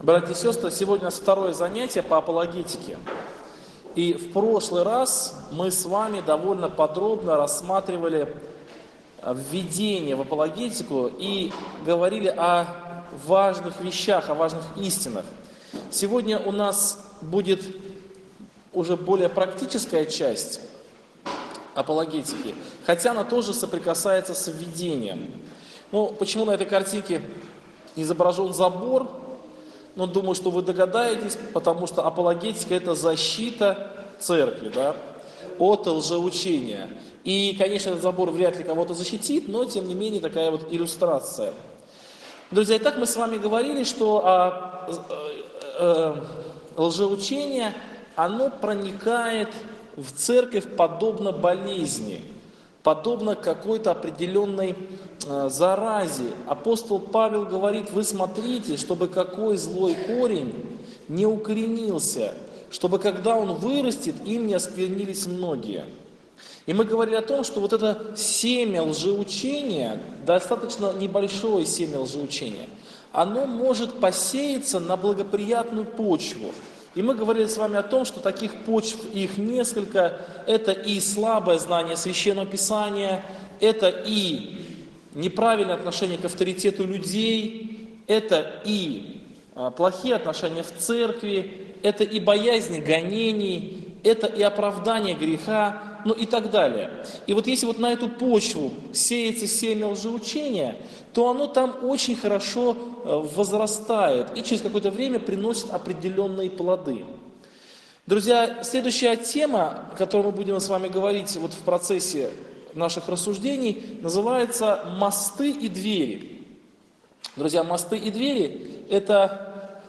Братья и сестры, сегодня у нас второе занятие по апологетике. И в прошлый раз мы с вами довольно подробно рассматривали введение в апологетику и говорили о важных вещах, о важных истинах. Сегодня у нас будет уже более практическая часть апологетики, хотя она тоже соприкасается с введением. Ну, почему на этой картинке изображен забор? Ну, думаю, что вы догадаетесь, потому что апологетика – это защита церкви, да, от лжеучения. И, конечно, этот забор вряд ли кого-то защитит, но, тем не менее, такая вот иллюстрация. Друзья, итак, мы с вами говорили, что лжеучение, оно проникает в церковь подобно болезни, подобно какой-то определенной заразе. Апостол Павел говорит: вы смотрите, чтобы какой злой корень не укоренился, чтобы когда он вырастет, им не осквернились многие. И мы говорили о том, что вот это семя лжеучения, достаточно небольшое семя лжеучения, оно может посеяться на благоприятную почву. И мы говорили с вами о том, что таких почв их несколько. Это и слабое знание Священного Писания, это и неправильное отношение к авторитету людей, это и плохие отношения в церкви, это и боязнь гонений, это и оправдание греха, ну и так далее. И вот если вот на эту почву сеется семя лжеучения, то оно там очень хорошо возрастает и через какое-то время приносит определенные плоды. Друзья, следующая тема, о которой мы будем с вами говорить вот в процессе наших рассуждений, называется «Мосты и двери». Друзья, мосты и двери – это…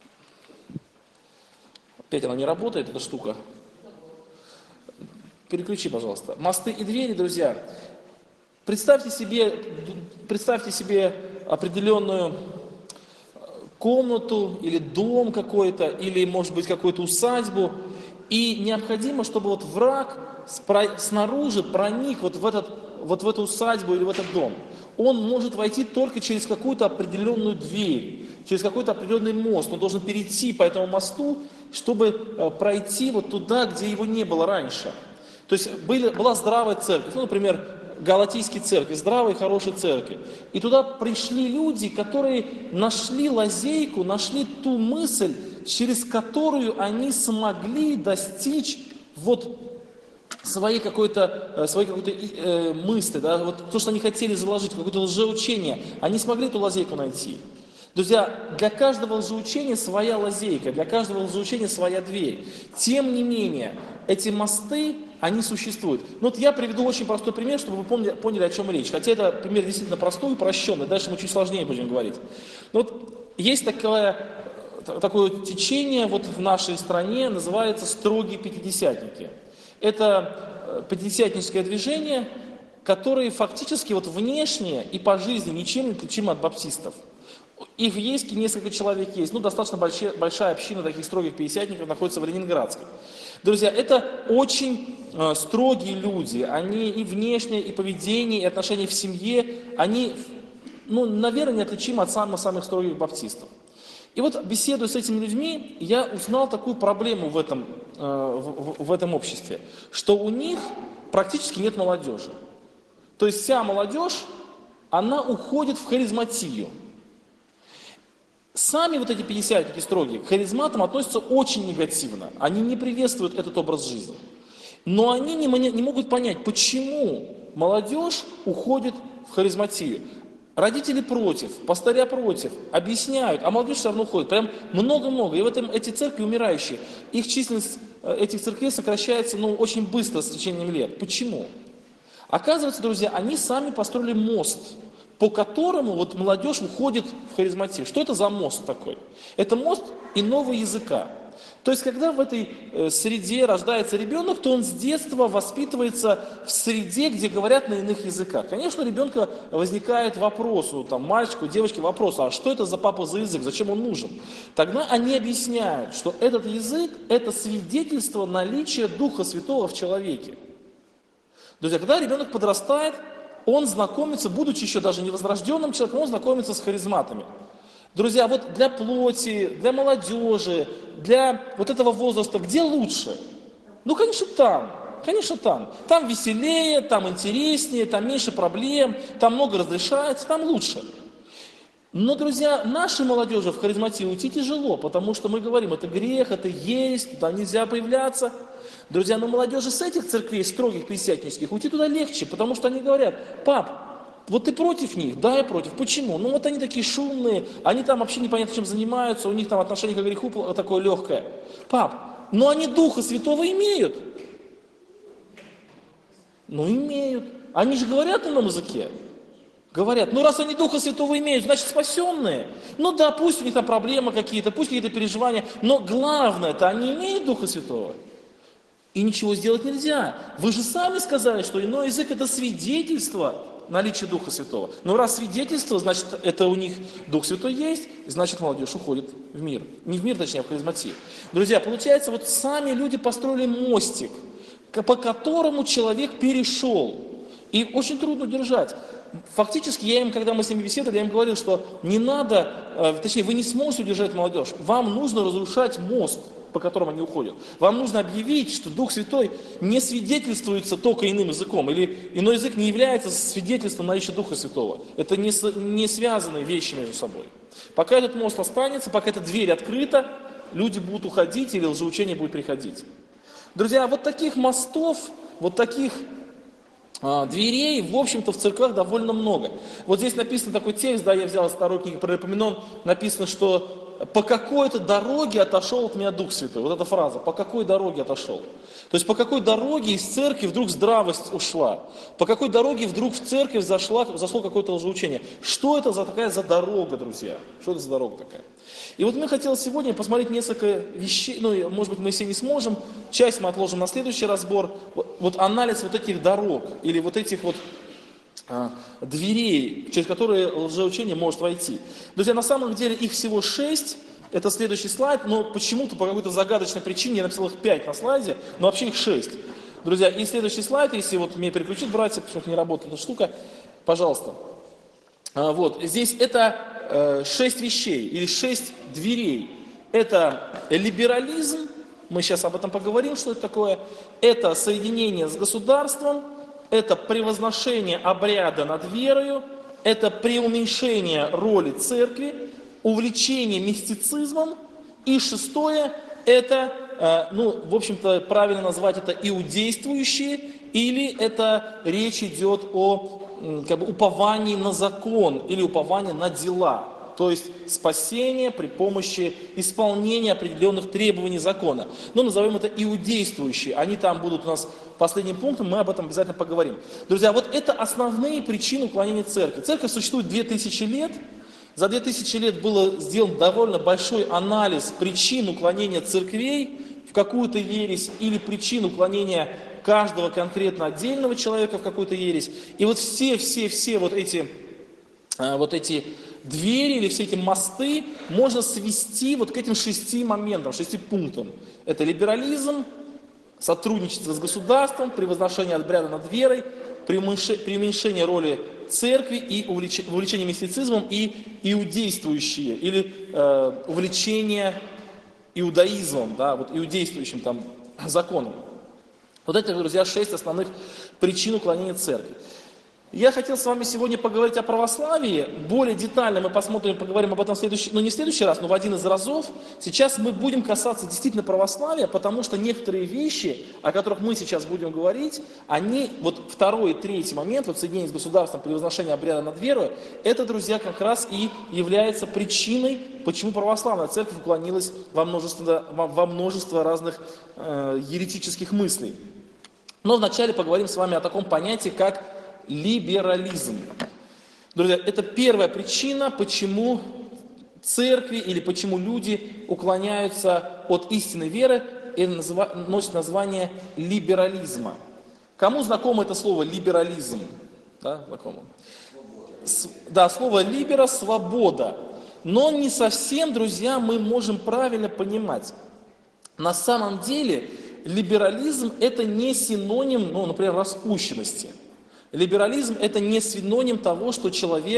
Опять она не работает, эта штука. Переключи, пожалуйста. Мосты и двери, друзья. Представьте себе определенную комнату или дом какой-то, или, может быть, какую-то усадьбу, и необходимо, чтобы вот враг снаружи проник вот в эту усадьбу или в этот дом. Он может войти только через какую-то определенную дверь, через какой-то определенный мост. Он должен перейти по этому мосту, чтобы пройти вот туда, где его не было раньше. То есть была здравая церковь, ну, например, Галатийские церкви, здравые, хорошие церкви. И туда пришли люди, которые нашли лазейку, нашли ту мысль, через которую они смогли достичь вот своей какой-то мысли, да, вот то, что они хотели заложить, какое-то лжеучение. Они смогли эту лазейку найти. Друзья, для каждого лжеучения своя лазейка, для каждого лжеучения своя дверь. Тем не менее, эти мосты, они существуют. Ну вот я приведу очень простой пример, чтобы вы поняли, о чем речь. Хотя это пример действительно простой, упрощенный. Дальше мы чуть сложнее будем говорить. Но вот есть такое течение вот в нашей стране, называется «строгие пятидесятники». Это пятидесятническое движение, которое фактически вот внешне и по жизни ничем не отличимо от баптистов. Их в Ейске несколько человек есть, ну, достаточно большая община таких строгих пятидесятников находится в Ленинградской. Друзья, это очень строгие люди, они и внешне, и поведение, и отношения в семье, они, ну, наверное, неотличимы от самых строгих баптистов. И вот, беседуя с этими людьми, я узнал такую проблему в этом обществе, что у них практически нет молодежи. То есть вся молодежь, она уходит в харизматию. Сами вот эти пятидесятники строгие к харизматам относятся очень негативно. Они не приветствуют этот образ жизни. Но они не могут понять, почему молодежь уходит в харизматию. Родители против, пастыря против, объясняют, а молодежь все равно уходит. Прям много-много. И в этом эти церкви умирающие. Их численность этих церквей сокращается очень быстро с течением лет. Почему? Оказывается, друзья, они сами построили мост, по которому вот молодежь уходит в харизматию. Что это за мост такой? Это мост иного языка. То есть, когда в этой среде рождается ребенок, то он с детства воспитывается в среде, где говорят на иных языках. Конечно, у ребенка возникает вопрос, мальчику, девочке вопрос, а что это за папа за язык, зачем он нужен? Тогда они объясняют, что этот язык – это свидетельство наличия Духа Святого в человеке. Друзья, когда ребенок подрастает, он знакомится, будучи еще даже невозрожденным человеком, он знакомится с харизматами. Друзья, вот для плоти, для молодежи, для вот этого возраста, где лучше? Ну, конечно, там. Конечно, там. Там веселее, там интереснее, там меньше проблем, там много разрешается, там лучше. Но, друзья, нашей молодежи в харизматию уйти тяжело, потому что мы говорим, это грех, это есть, туда нельзя появляться. Друзья, но молодежи с этих церквей, строгих пятидесятнических, уйти туда легче, потому что они говорят: пап, вот ты против них? Да, я против. Почему? Ну вот они такие шумные, они там вообще непонятно чем занимаются, у них там отношение к греху такое легкое. Пап, но они Духа Святого имеют. Ну имеют. Они же говорят на ином языке. Говорят, ну раз они Духа Святого имеют, значит спасенные. Ну да, пусть у них там проблемы какие-то, пусть какие-то переживания, но главное-то они имеют Духа Святого. И ничего сделать нельзя. Вы же сами сказали, что иной язык это свидетельство наличия Духа Святого. Но раз свидетельство, значит это у них Дух Святой есть, значит молодежь уходит в мир. Не в мир, точнее, а в харизматию. Друзья, получается, вот сами люди построили мостик, по которому человек перешел. И очень трудно держать. Фактически, когда мы с ними беседовали, я им говорил, что не надо, точнее, вы не сможете удержать молодежь. Вам нужно разрушать мост, по которому они уходят. Вам нужно объявить, что Дух Святой не свидетельствуется только иным языком, или иной язык не является свидетельством наличия Духа Святого. Это не связанные вещи между собой. Пока этот мост останется, пока эта дверь открыта, люди будут уходить или лжеучение будет приходить. Друзья, вот таких мостов, вот таких дверей, в общем-то, в церквах довольно много. Вот здесь написан такой текст, да, я взял из второй книги Паралипоменон, написано, что по какой-то дороге отошел от меня Дух Святой. Вот эта фраза, по какой дороге отошел. То есть по какой дороге из церкви вдруг здравость ушла, по какой дороге вдруг в церковь зашло какое-то лжеучение. Что это такая за дорога, друзья? Что это за дорога такая? И вот мы хотели сегодня посмотреть несколько вещей, ну, может быть, мы все не сможем, часть мы отложим на следующий разбор, вот анализ вот этих дорог, или вот этих вот дверей, через которые лжеучение может войти. Друзья, на самом деле их всего 6, это следующий слайд, но почему-то по какой-то загадочной причине я написал их 5 на слайде, но вообще их 6. Друзья, и следующий слайд, если вот меня переключить, братья, потому что не работает эта штука, пожалуйста. Вот, здесь это 6 вещей или 6 дверей. Это либерализм, мы сейчас об этом поговорим, что это такое. Это соединение с государством, это превозношение обряда над верою, это преуменьшение роли церкви, увлечение мистицизмом. И 6, это, ну, в общем-то, правильно назвать это иудействующие, или это речь идет о как бы уповании на закон или уповании на дела. То есть спасение при помощи исполнения определенных требований закона. Ну, назовем это иудействующие. Они там будут у нас последним пунктом, мы об этом обязательно поговорим. Друзья, вот это основные причины уклонения церкви. Церковь существует 2000 лет. За 2000 лет был сделан довольно большой анализ причин уклонения церквей в какую-то ересь или причин уклонения каждого конкретно отдельного человека в какую-то ересь. И вот все вот эти двери или все эти мосты можно свести вот к этим 6 моментам, 6 пунктам. Это либерализм, сотрудничество с государством, превозношение обряда над верой, преуменьшение роли церкви и увлечение мистицизмом и иудействующие, или увлечение иудаизмом, да, вот иудействующим там законом. Вот это, друзья, 6 основных причин уклонения церкви. Я хотел с вами сегодня поговорить о православии. Более детально мы поговорим об этом не в следующий раз, но в один из разов. Сейчас мы будем касаться действительно православия, потому что некоторые вещи, о которых мы сейчас будем говорить, они, вот 2 и 3 момент, вот соединение с государством, превозношение обряда над верой, это, друзья, как раз и является причиной, почему православная церковь уклонилась во множество разных еретических мыслей. Но вначале поговорим с вами о таком понятии, как либерализм. Друзья, это первая причина, почему церкви или почему люди уклоняются от истинной веры и носит название либерализма. Кому знакомо это слово либерализм? Да, знакомо? Да, слово либера – свобода. Но не совсем, друзья, мы можем правильно понимать. На самом деле либерализм – это не синоним, ну, например, распущенности. Либерализм – это не синоним того, что человек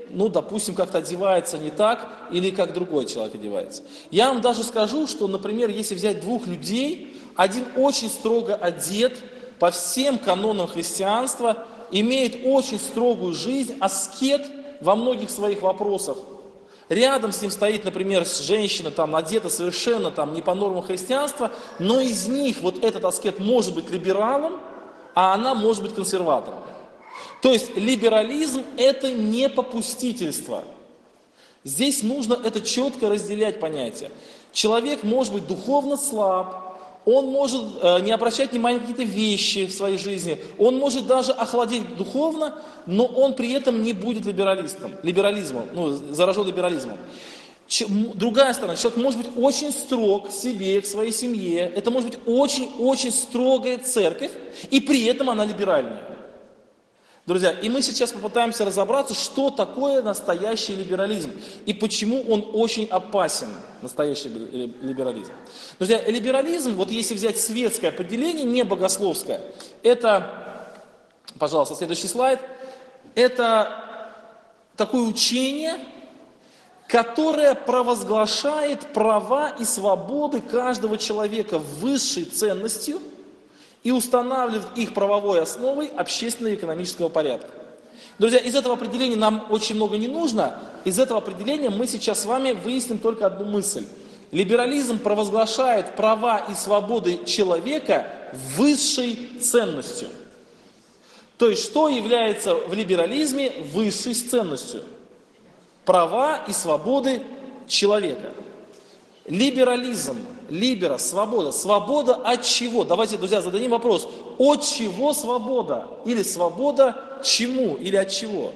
ну, допустим, как-то одевается не так, или как другой человек одевается. Я вам даже скажу, что, например, если взять двух людей, один очень строго одет по всем канонам христианства, имеет очень строгую жизнь, аскет во многих своих вопросах. Рядом с ним стоит, например, женщина, там, одета совершенно там, не по нормам христианства, но из них вот этот аскет может быть либералом, а она может быть консерватором. То есть либерализм – это не попустительство. Здесь нужно это четко разделять понятие. Человек может быть духовно слаб, он может не обращать внимания на какие-то вещи в своей жизни, он может даже охладеть духовно, но он при этом не будет либерализмом, ну, заражен либерализмом. Другая сторона, человек может быть очень строг к себе, к своей семье, это может быть очень-очень строгая церковь, и при этом она либеральная. Друзья, и мы сейчас попытаемся разобраться, что такое настоящий либерализм и почему он очень опасен, настоящий либерализм. Друзья, либерализм, вот если взять светское определение, не богословское, это, пожалуйста, следующий слайд, это такое учение, которое провозглашает права и свободы каждого человека высшей ценностью, и устанавливает их правовой основой общественного и экономического порядка. Друзья, из этого определения нам очень много не нужно. Из этого определения мы сейчас с вами выясним только одну мысль. Либерализм провозглашает права и свободы человека высшей ценностью. То есть, что является в либерализме высшей ценностью? Права и свободы человека. Либерализм, свобода. Свобода от чего? Давайте, друзья, зададим вопрос. От чего свобода? Или свобода чему? Или от чего?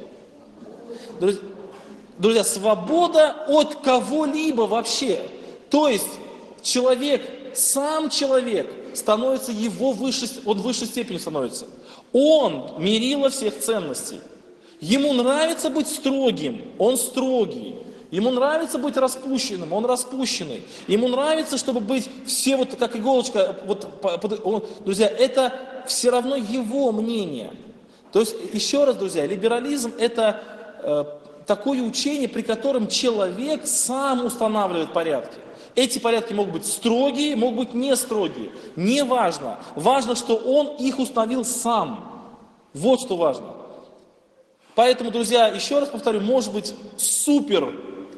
Друзья, свобода от кого-либо вообще. То есть человек, сам человек становится он в высшей степени становится. Он мерило всех ценностей. Ему нравится быть строгим, он строгий. Ему нравится быть распущенным, он распущенный. Ему нравится, чтобы быть все вот как иголочка. Друзья, это все равно его мнение. То есть, еще раз, друзья, либерализм – это такое учение, при котором человек сам устанавливает порядки. Эти порядки могут быть строгие, могут быть не строгие. Не важно. Важно, что он их установил сам. Вот что важно. Поэтому, друзья, еще раз повторю, может быть супер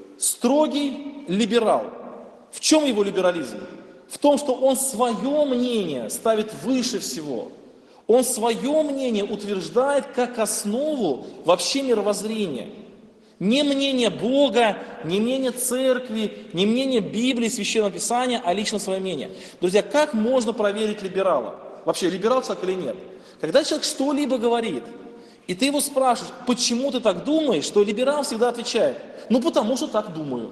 строгий либерал. В чем его либерализм? В том, что он свое мнение ставит выше всего. Он свое мнение утверждает как основу вообще мировоззрения. Не мнение Бога, не мнение церкви, не мнение Библии, Священного Писания, а лично свое мнение. Друзья, как можно проверить либерала? Вообще, либерал человек или нет? Когда человек что-либо говорит, и ты его спрашиваешь, почему ты так думаешь, то либерал всегда отвечает, ну потому что так думаю.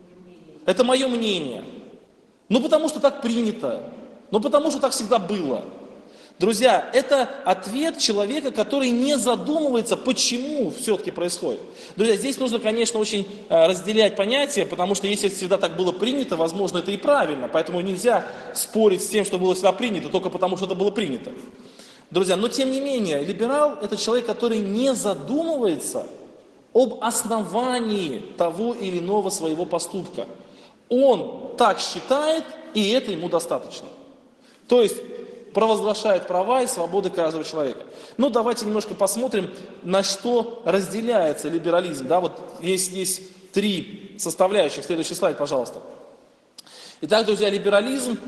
Это мое мнение. Ну потому что так принято. Ну потому что так всегда было. Друзья, это ответ человека, который не задумывается, почему все-таки происходит. Друзья, здесь нужно, конечно, очень разделять понятия, потому что если всегда так было принято, возможно, это и правильно. Поэтому нельзя спорить с тем, что было всегда принято, только потому что это было принято. Друзья, но тем не менее, либерал – это человек, который не задумывается об основании того или иного своего поступка. Он так считает, и это ему достаточно. То есть провозглашает права и свободы каждого человека. Ну, давайте немножко посмотрим, на что разделяется либерализм. Да, вот есть три составляющих. Следующий слайд, пожалуйста. Итак, друзья, либерализм,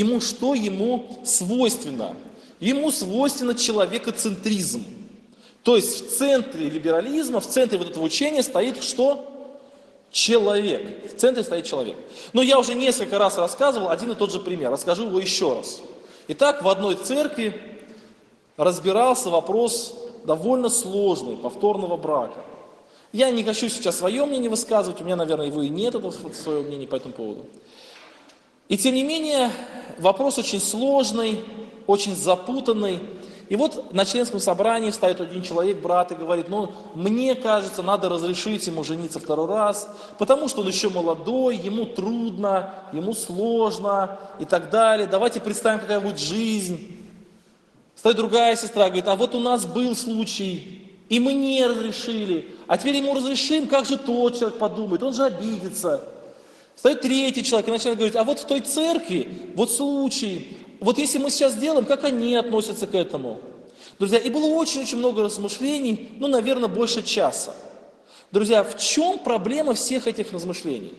ему свойственно? Ему свойственно человекоцентризм. То есть в центре либерализма, в центре вот этого учения стоит что? Человек. В центре стоит человек. Но я уже несколько раз рассказывал один и тот же пример. Расскажу его еще раз. Итак, в одной церкви разбирался вопрос довольно сложный, повторного брака. Я не хочу сейчас свое мнение высказывать, у меня, наверное, его и нет, свое мнение по этому поводу. И тем не менее, вопрос очень сложный, очень запутанный. И вот на членском собрании встает один человек, брат, и говорит, ну, мне кажется, надо разрешить ему жениться второй раз, потому что он еще молодой, ему трудно, ему сложно и так далее. Давайте представим, какая будет жизнь. Стоит другая сестра, говорит, а вот у нас был случай, и мы не разрешили, а теперь ему разрешим, как же тот человек подумает, он же обидится. Встает третий человек и начинает говорить, а вот в той церкви, вот случай, вот если мы сейчас сделаем, как они относятся к этому? Друзья, и было очень-очень много размышлений, ну, наверное, больше часа. Друзья, в чем проблема всех этих размышлений?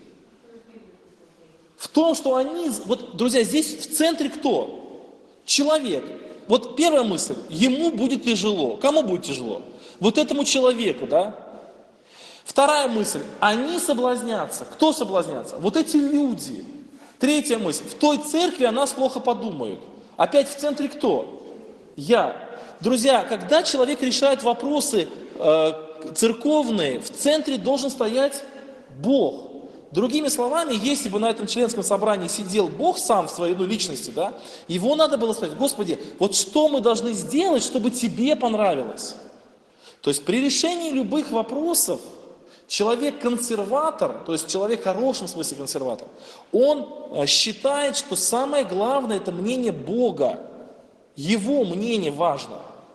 В том, что они, вот, друзья, здесь в центре кто? Человек. Вот первая мысль, ему будет тяжело. Кому будет тяжело? Вот этому человеку, да? Вторая мысль, они соблазнятся. Кто соблазнятся? Вот эти люди. Третья мысль, в той церкви о нас плохо подумают. Опять в центре кто? Я. Друзья, когда человек решает вопросы церковные, в центре должен стоять Бог. Другими словами, если бы на этом членском собрании сидел Бог сам в своей личности, да, его надо было сказать, Господи, вот что мы должны сделать, чтобы тебе понравилось? То есть при решении любых вопросов человек-консерватор, то есть человек в хорошем смысле консерватор, он считает, что самое главное это мнение Бога, его мнение важно.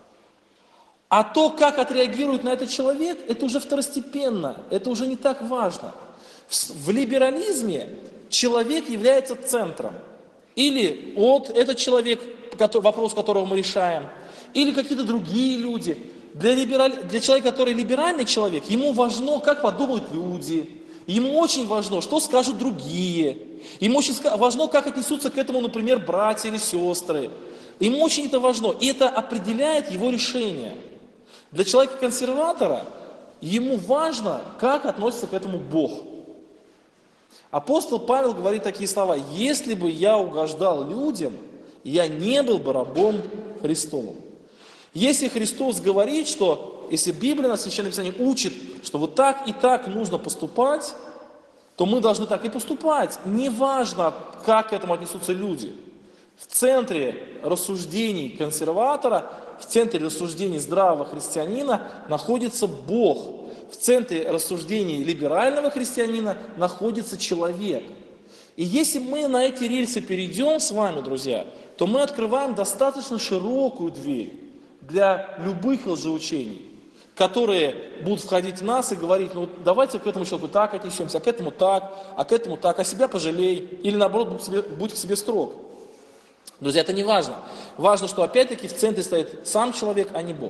А то, как отреагирует на это человек, это уже второстепенно, это уже не так важно. В либерализме человек является центром. Или вот этот человек, вопрос которого мы решаем, или какие-то другие люди. Для человека, который либеральный человек, ему важно, как подумают люди. Ему очень важно, что скажут другие. Ему очень важно, как отнесутся к этому, например, братья или сестры. Ему очень это важно. И это определяет его решение. Для человека-консерватора ему важно, как относится к этому Бог. Апостол Павел говорит такие слова: «Если бы я угождал людям, я не был бы рабом Христовым». Если Христос говорит, что, если Библия на Священном Писании учит, что вот так и так нужно поступать, то мы должны так и поступать. Неважно, как к этому отнесутся люди. В центре рассуждений консерватора, в центре рассуждений здравого христианина находится Бог. В центре рассуждений либерального христианина находится человек. И если мы на эти рельсы перейдем с вами, друзья, то мы открываем достаточно широкую дверь для любых лжеучений, которые будут входить в нас и говорить, ну давайте к этому человеку так отнесемся, а к этому так, а себя пожалей, или наоборот, будь к себе строг. Друзья, это не важно. Важно, что опять-таки в центре стоит сам человек, а не Бог.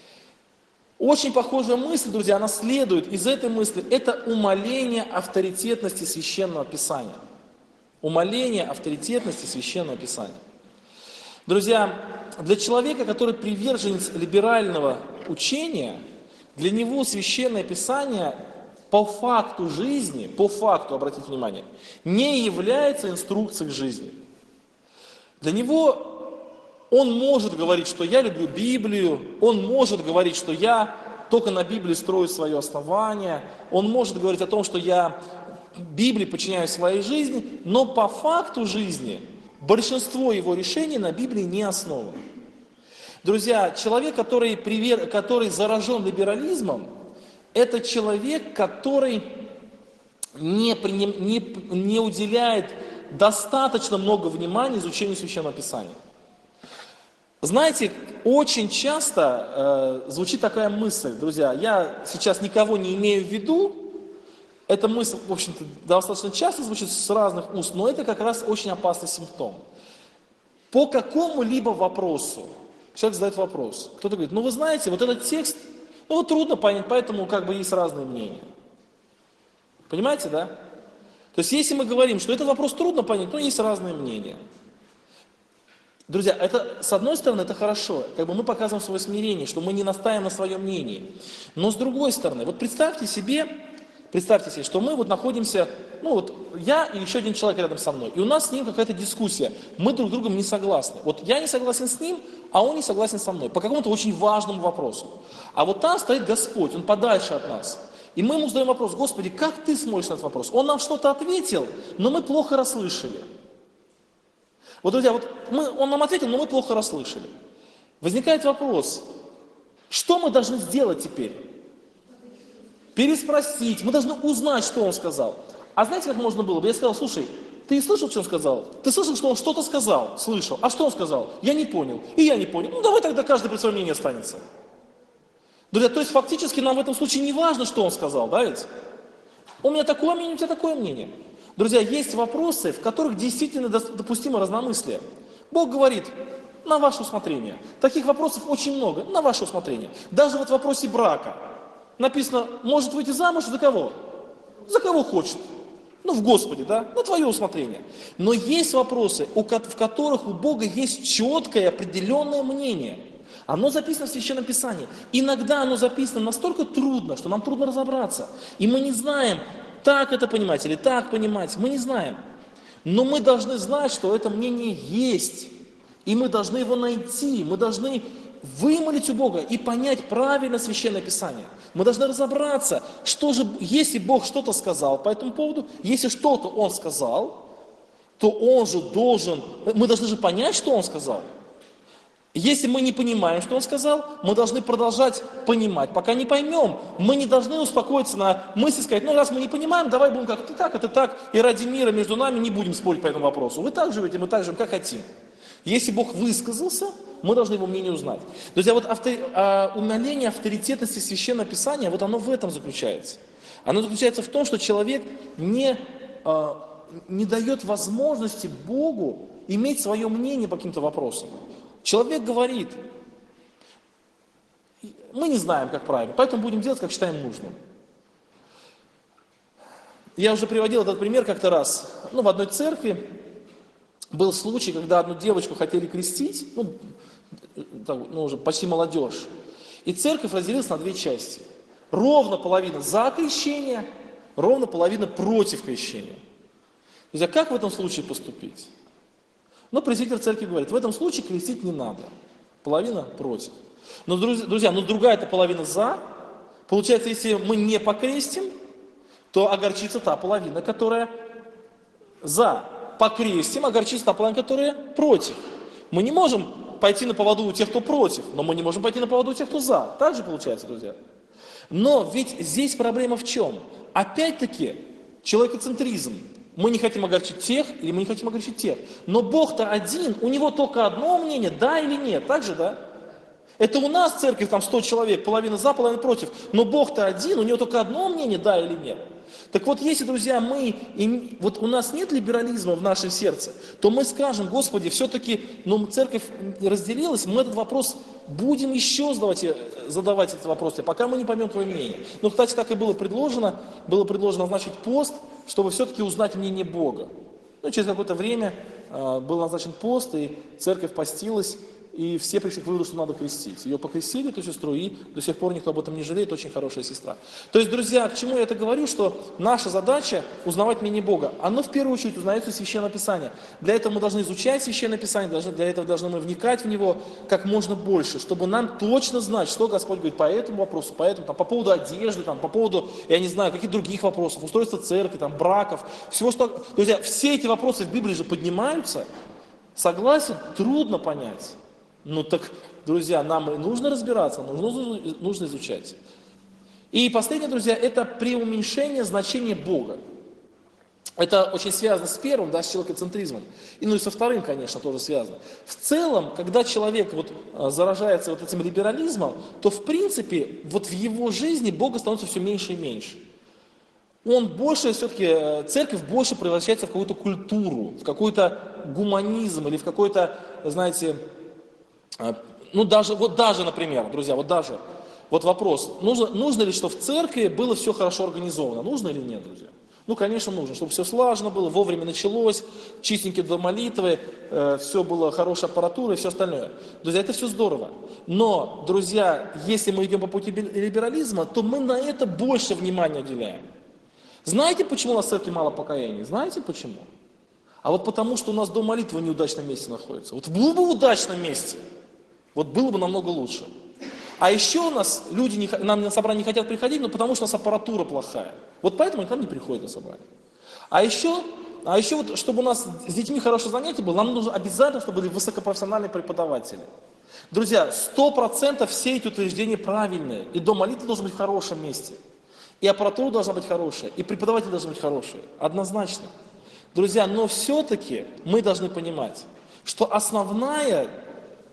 Очень похожая мысль, друзья, она следует из этой мысли. Это умаление авторитетности Священного Писания. Умаление авторитетности Священного Писания. Друзья, для человека, который приверженец либерального учения, для него Священное Писание по факту жизни, по факту, обратите внимание, не является инструкцией к жизни. Для него он может говорить, что я люблю Библию, он может говорить, что я только на Библии строю свое основание, он может говорить о том, что я Библии подчиняюсь своей жизни, но по факту жизни большинство его решений на Библии не основано. Друзья, человек, который заражен либерализмом, это человек, который не уделяет достаточно много внимания изучению Священного Писания. Знаете, очень часто звучит такая мысль, друзья, я сейчас никого не имею в виду, эта мысль, в общем-то, достаточно часто звучит с разных уст, но это как раз очень опасный симптом. По какому-либо вопросу человек задает вопрос, кто-то говорит, ну вы знаете, вот этот текст, ну вот трудно понять, поэтому как бы есть разные мнения. Понимаете, да? То есть если мы говорим, что этот вопрос трудно понять, то есть разные мнения. Друзья, это, с одной стороны, это хорошо, как бы мы показываем свое смирение, что мы не настаиваем на своем мнении. Но с другой стороны, вот представьте себе, что мы вот находимся, ну вот я и еще один человек рядом со мной, и у нас с ним какая-то дискуссия, мы друг с другом не согласны. Вот я не согласен с ним, а он не согласен со мной по какому-то очень важному вопросу. А вот там стоит Господь, Он подальше от нас. И мы ему задаем вопрос, Господи, как Ты смотришь на этот вопрос? Он нам что-то ответил, но мы плохо расслышали. Вот, друзья, он нам ответил, но мы плохо расслышали. Возникает вопрос, что мы должны сделать теперь? Переспросить, мы должны узнать, что он сказал. А знаете, как можно было бы? Я сказал, слушай, ты слышал, что он сказал? Ты слышал, что он что-то сказал? Слышал. А что он сказал? Я не понял. И я не понял. Ну, давай тогда каждый при своем мнении останется. Друзья, то есть фактически нам в этом случае не важно, что он сказал, да ведь? У меня такое мнение, у тебя такое мнение. Друзья, есть вопросы, в которых действительно допустимо разномыслие. Бог говорит, на ваше усмотрение. Таких вопросов очень много, на ваше усмотрение. Даже вот в вопросе брака. Написано, может выйти замуж за кого? За кого хочет. Ну, в Господе, да? На твое усмотрение. Но есть вопросы, в которых у Бога есть четкое определенное мнение. Оно записано в Священном Писании. Иногда оно записано настолько трудно, что нам трудно разобраться. И мы не знаем, так это понимать или так понимать. Мы не знаем. Но мы должны знать, что это мнение есть. И мы должны его найти. Мы должны вымолить у Бога и понять правильно Священное Писание. Мы должны разобраться, что же, если Бог что-то сказал по этому поводу, если что-то Он сказал, то Он же должен, мы должны же понять, что Он сказал. Если мы не понимаем, что Он сказал, мы должны продолжать понимать, пока не поймем. Мы не должны успокоиться на мысли, сказать, ну раз мы не понимаем, давай будем как это так, и ради мира между нами не будем спорить по этому вопросу. Вы так живете, мы так живем, как хотим. Если Бог высказался, мы должны Его мнение узнать. Друзья, вот умаление авторитетности Священного Писания, вот оно в этом заключается. Оно заключается в том, что человек не дает возможности Богу иметь свое мнение по каким-то вопросам. Человек говорит, мы не знаем, как правильно, поэтому будем делать, как считаем нужным. Я уже приводил этот пример как-то раз. В одной церкви был случай, когда одну девочку хотели крестить, уже почти молодежь. И церковь разделилась на две части. Ровно половина за крещение, ровно половина против крещения. Друзья, как в этом случае поступить? Пресвитер церкви говорит, в этом случае крестить не надо. Половина против. Но, друзья, другая-то половина за. Получается, если мы не покрестим, то огорчится та половина, которая за. Покрестим, огорчится та половина, которая против. Мы не можем пойти на поводу у тех, кто против, но мы не можем пойти на поводу у тех, кто за. Так же получается, друзья. Но ведь здесь проблема в чем? Опять-таки, человекоцентризм. Мы не хотим огорчить тех, или мы не хотим огорчить тех. Но Бог-то один, у Него только одно мнение, да или нет, так же, да? Это у нас церковь, там 100 человек, половина за, половина против. Но Бог-то один, у Него только одно мнение, да или нет. Так вот, если, друзья, у нас нет либерализма в нашем сердце, то мы скажем, Господи, все-таки, церковь разделилась, мы этот вопрос будем еще задавать этот вопрос, пока мы не поймем Твое мнение. Кстати, так и было предложено назначить пост, чтобы все-таки узнать мнение Бога. Через какое-то время был назначен пост, и церковь постилась, и все пришли к выводу, что надо крестить. Ее покрестили, эту сестру, и до сих пор никто об этом не жалеет, очень хорошая сестра. То есть, друзья, к чему я это говорю, что наша задача узнавать мнение Бога. Оно в первую очередь узнается в Священном Писании. Для этого мы должны изучать Священное Писание, для этого должны мы вникать в него как можно больше, чтобы нам точно знать, что Господь говорит по этому вопросу, по поводу одежды, по поводу, я не знаю, каких других вопросов, устройства церкви, браков, всего что... Друзья, все эти вопросы в Библии же поднимаются. Согласен? Трудно понять. Друзья, нам и нужно разбираться, нужно изучать. И последнее, друзья, это преуменьшение значения Бога. Это очень связано с первым, с человекоцентризмом. И со вторым, конечно, тоже связано. В целом, когда человек заражается этим либерализмом, то в принципе в его жизни Бога становится все меньше и меньше. Он больше, все-таки, церковь больше превращается в какую-то культуру, в какой-то гуманизм или в какой-то, знаете, даже, например, друзья, вопрос, нужно ли, что в церкви было все хорошо организовано, нужно или нет, друзья? Конечно, нужно, чтобы все слаженно было, вовремя началось, чистенькие до молитвы, все было, хорошая аппаратура и все остальное. Друзья, это все здорово. Но, друзья, если мы идем по пути либерализма, то мы на это больше внимания уделяем. Знаете, почему у нас в церкви мало покаяний? Знаете почему? А потому что у нас дом молитвы в неудачном месте находится. Был бы в удачном месте, было бы намного лучше. А еще у нас люди нам на собрание не хотят приходить, потому что у нас аппаратура плохая. Поэтому они к нам не приходят на собрание. А еще чтобы у нас с детьми хорошее занятие было, нам нужно обязательно, чтобы были высокопрофессиональные преподаватели. Друзья, 100% все эти утверждения правильные. И дом молитвы должен быть в хорошем месте. И аппаратура должна быть хорошая, и преподаватели должны быть хорошие. Однозначно. Друзья, но все-таки мы должны понимать, что основная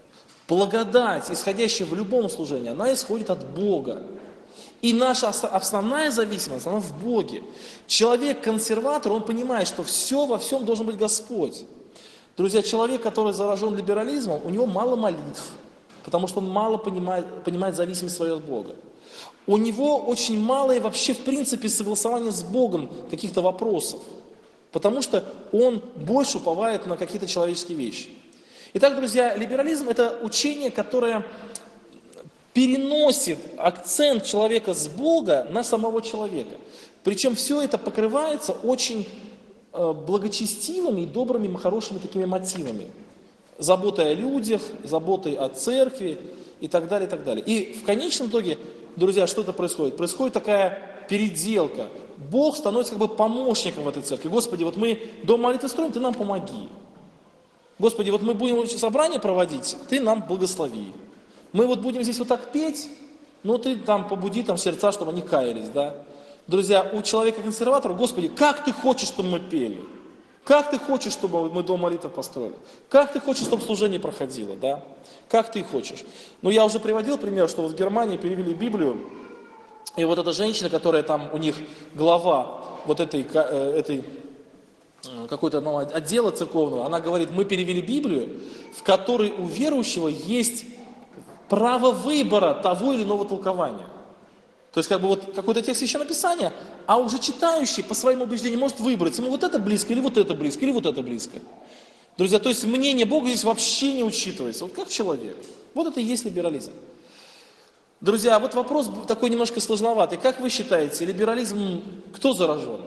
Благодать, исходящая в любом служении, она исходит от Бога. И наша основная зависимость, она в Боге. Человек-консерватор, он понимает, что все во всем должен быть Господь. Друзья, человек, который заражен либерализмом, у него мало молитв, потому что он мало понимает зависимость свою от Бога. У него очень мало и вообще в принципе согласования с Богом каких-то вопросов, потому что он больше уповает на какие-то человеческие вещи. Итак, друзья, либерализм – это учение, которое переносит акцент человека с Бога на самого человека. Причем все это покрывается очень благочестивыми и добрыми, хорошими такими мотивами. Заботой о людях, заботой о церкви и так далее, и так далее. И в конечном итоге, друзья, что это происходит? Происходит такая переделка. Бог становится как бы помощником в этой церкви. Господи, вот мы дом молитвы строим, Ты нам помоги. Господи, вот мы будем собрание проводить, Ты нам благослови. Мы вот будем здесь вот так петь, но Ты там побуди там сердца, чтобы они каялись, да. Друзья, у человека-консерватора, Господи, как Ты хочешь, чтобы мы пели? Как Ты хочешь, чтобы мы дом молитвы построили? Как Ты хочешь, чтобы служение проходило, да? Как Ты хочешь? Ну, я уже приводил пример, что вот в Германии перевели Библию, и вот эта женщина, которая там у них глава вот этой какой-то отдела церковного, она говорит, мы перевели Библию, в которой у верующего есть право выбора того или иного толкования. То есть как бы вот какой-то текст Священного Писания, а уже читающий по своим убеждениям может выбрать, ему вот это близко, или вот это близко, или вот это близко. Друзья, то есть мнение Бога здесь вообще не учитывается. Вот как человек. Вот это и есть либерализм. Друзья, вот вопрос такой немножко сложноватый. Как вы считаете, либерализм кто заражен?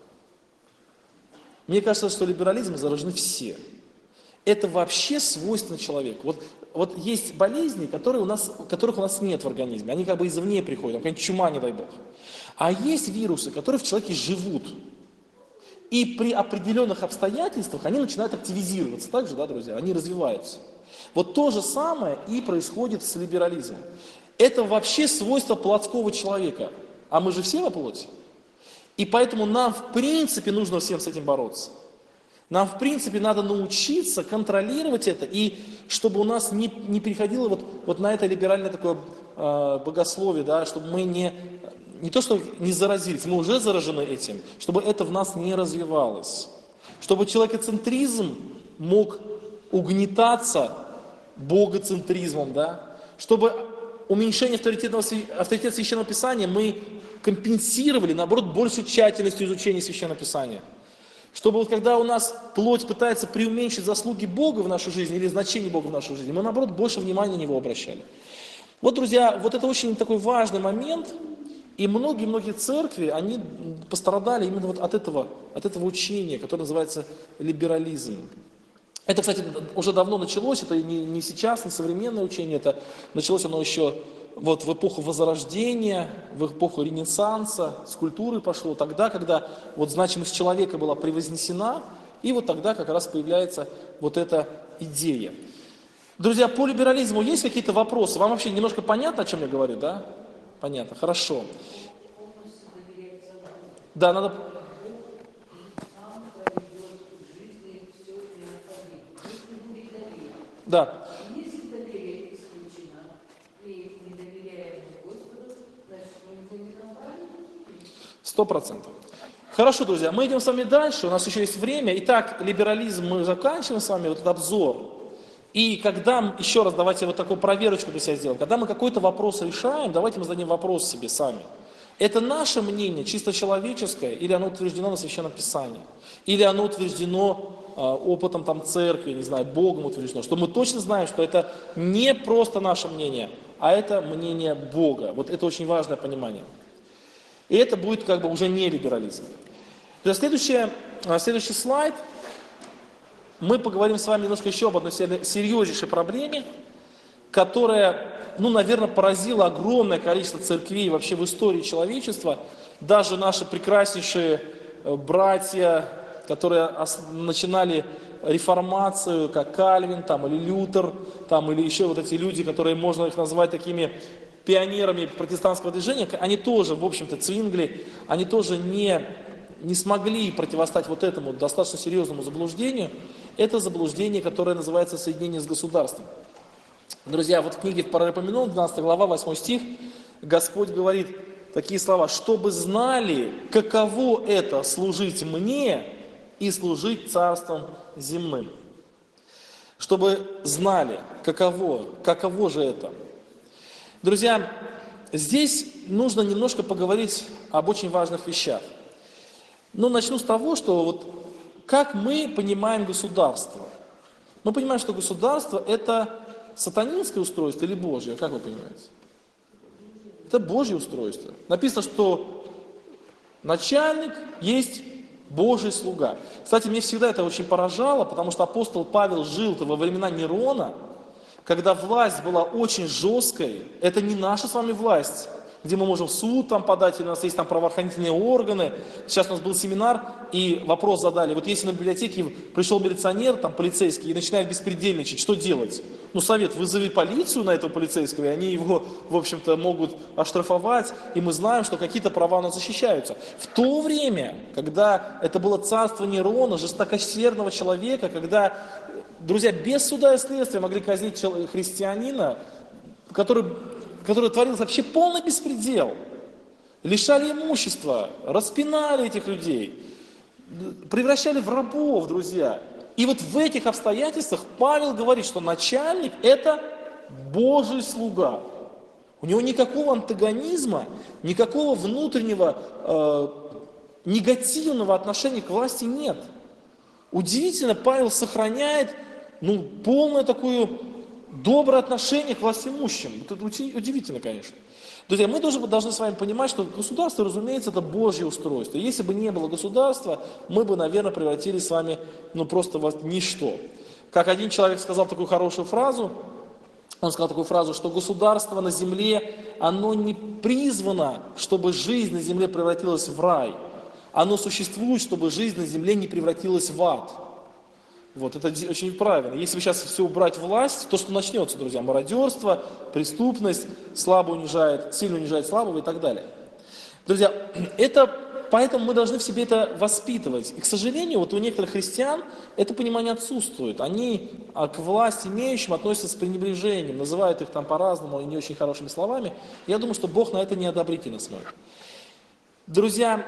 Мне кажется, что либерализм заражены все. Это вообще свойственно человеку. Вот есть болезни, которых у нас нет в организме. Они как бы извне приходят, какая-нибудь чума, не дай Бог. А есть вирусы, которые в человеке живут. И при определенных обстоятельствах они начинают активизироваться. Так же, да, друзья? Они развиваются. Вот то же самое и происходит с либерализмом. Это вообще свойство плотского человека. А мы же все во плоти. И поэтому нам, в принципе, нужно всем с этим бороться. Нам, в принципе, надо научиться контролировать это, и чтобы у нас не переходило вот на это либеральное такое богословие, да, чтобы мы не то что не заразились, мы уже заражены этим, чтобы это в нас не развивалось. Чтобы человекоцентризм мог угнетаться богоцентризмом, да, чтобы уменьшение авторитета Священного Писания мы компенсировали, наоборот, большей тщательностью изучения Священного Писания. Чтобы вот когда у нас плоть пытается преуменьшить заслуги Бога в нашу жизнь или значение Бога в нашу жизнь, мы, наоборот, больше внимания на Него обращали. Вот, друзья, вот это очень такой важный момент, и многие-многие церкви, они пострадали именно вот от этого учения, которое называется либерализм. Это, кстати, уже давно началось, это не сейчас, не современное учение, это началось оно еще вот в эпоху Возрождения, в эпоху Ренессанса, с культуры пошло, тогда, когда вот значимость человека была превознесена, и вот тогда как раз появляется вот эта идея. Друзья, по либерализму есть какие-то вопросы? Вам вообще немножко понятно, о чем я говорю, да? Понятно, хорошо. Да, надо... Да. 100%. Хорошо, друзья, мы идем с вами дальше, у нас еще есть время. Итак, либерализм мы заканчиваем с вами, вот этот обзор. И когда, еще раз, давайте вот такую проверочку для себя сделаем. Когда мы какой-то вопрос решаем, давайте мы зададим вопрос себе сами. Это наше мнение, чисто человеческое, или оно утверждено на Священном Писании? Или оно утверждено опытом там церкви, не знаю, Богом утверждено? Что мы точно знаем, что это не просто наше мнение, а это мнение Бога. Вот это очень важное понимание. И это будет как бы уже не либерализм. Следующий слайд. Мы поговорим с вами немножко еще об одной серьезнейшей проблеме, которая, наверное, поразила огромное количество церквей вообще в истории человечества. Даже наши прекраснейшие братья, которые начинали реформацию, как Кальвин там, или Лютер, там, или еще вот эти люди, которые можно их назвать такими пионерами протестантского движения, они тоже, в общем-то, Цвингли, они тоже не смогли противостать вот этому достаточно серьезному заблуждению. Это заблуждение, которое называется соединение с государством. Друзья, вот в книге Паралипоменон, 12 глава, 8 стих, Господь говорит такие слова: «Чтобы знали, каково это служить мне и служить царством земным». Чтобы знали, каково же это. Друзья, здесь нужно немножко поговорить об очень важных вещах. Но начну с того, что вот как мы понимаем государство. Мы понимаем, что государство – это сатанинское устройство или Божье, как вы понимаете? Это Божье устройство. Написано, что начальник есть Божий слуга. Кстати, мне всегда это очень поражало, потому что апостол Павел жил-то во времена Нерона, когда власть была очень жесткой. Это не наша с вами власть, где мы можем в суд там подать, или у нас есть там правоохранительные органы. Сейчас у нас был семинар, и вопрос задали: вот если на библиотеке пришел милиционер, там полицейский, и начинает беспредельничать, что делать? Ну, совет: вызови полицию на этого полицейского, и они его, в общем-то, могут оштрафовать, и мы знаем, что какие-то права у нас защищаются. В то время, когда это было царство Нерона, жестокосердного человека, когда, друзья, без суда и следствия могли казнить христианина, который творился вообще полный беспредел. Лишали имущества, распинали этих людей, превращали в рабов, друзья. И вот в этих обстоятельствах Павел говорит, что начальник – это Божий слуга. У него никакого антагонизма, никакого внутреннего негативного отношения к власти нет. Удивительно, Павел сохраняет полное такое доброе отношение к властимущим. Это удивительно, конечно. Друзья, мы должны с вами понимать, что государство, разумеется, это Божье устройство. Если бы не было государства, мы бы, наверное, превратились с вами просто в ничто. Как один человек сказал такую хорошую фразу, он сказал такую фразу, что государство на земле, оно не призвано, чтобы жизнь на земле превратилась в рай. Оно существует, чтобы жизнь на земле не превратилась в ад. Вот, это очень правильно. Если сейчас все убрать власть, то что начнется, друзья? Мародерство, преступность, слабо унижает, сильно унижает слабого и так далее. Друзья, поэтому мы должны в себе это воспитывать. И, к сожалению, вот у некоторых христиан это понимание отсутствует. Они к власти имеющим относятся с пренебрежением, называют их там по-разному и не очень хорошими словами. Я думаю, что Бог на это неодобрительно смотрит. Друзья,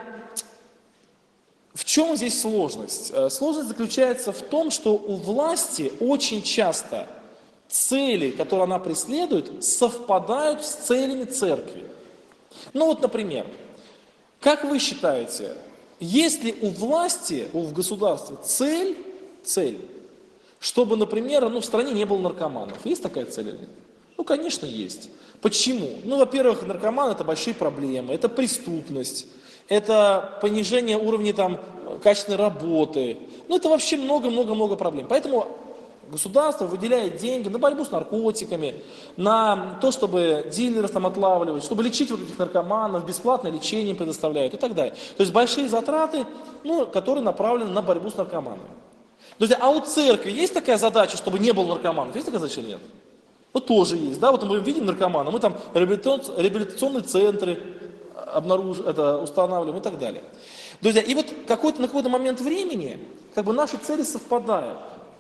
в чем здесь сложность? Сложность заключается в том, что у власти очень часто цели, которые она преследует, совпадают с целями церкви. Ну вот, например, как вы считаете, есть ли у власти, в государстве цель, чтобы, например, в стране не было наркоманов? Есть такая цель или нет? Ну, конечно, есть. Почему? Ну, во-первых, наркоман – это большие проблемы, это преступность. Это понижение уровня качественной работы. Это вообще много-много-много проблем. Поэтому государство выделяет деньги на борьбу с наркотиками, на то, чтобы дилеров отлавливать, чтобы лечить вот этих наркоманов, бесплатное лечение предоставляют и так далее. То есть большие затраты, которые направлены на борьбу с наркоманами. Друзья, а у церкви есть такая задача, чтобы не было наркоманов? Есть такая задача или нет? Вот тоже есть. Да? Вот мы видим наркомана, мы там реабилитационные центры устанавливаем и так далее. Друзья, и вот на какой-то момент времени наши цели совпадают.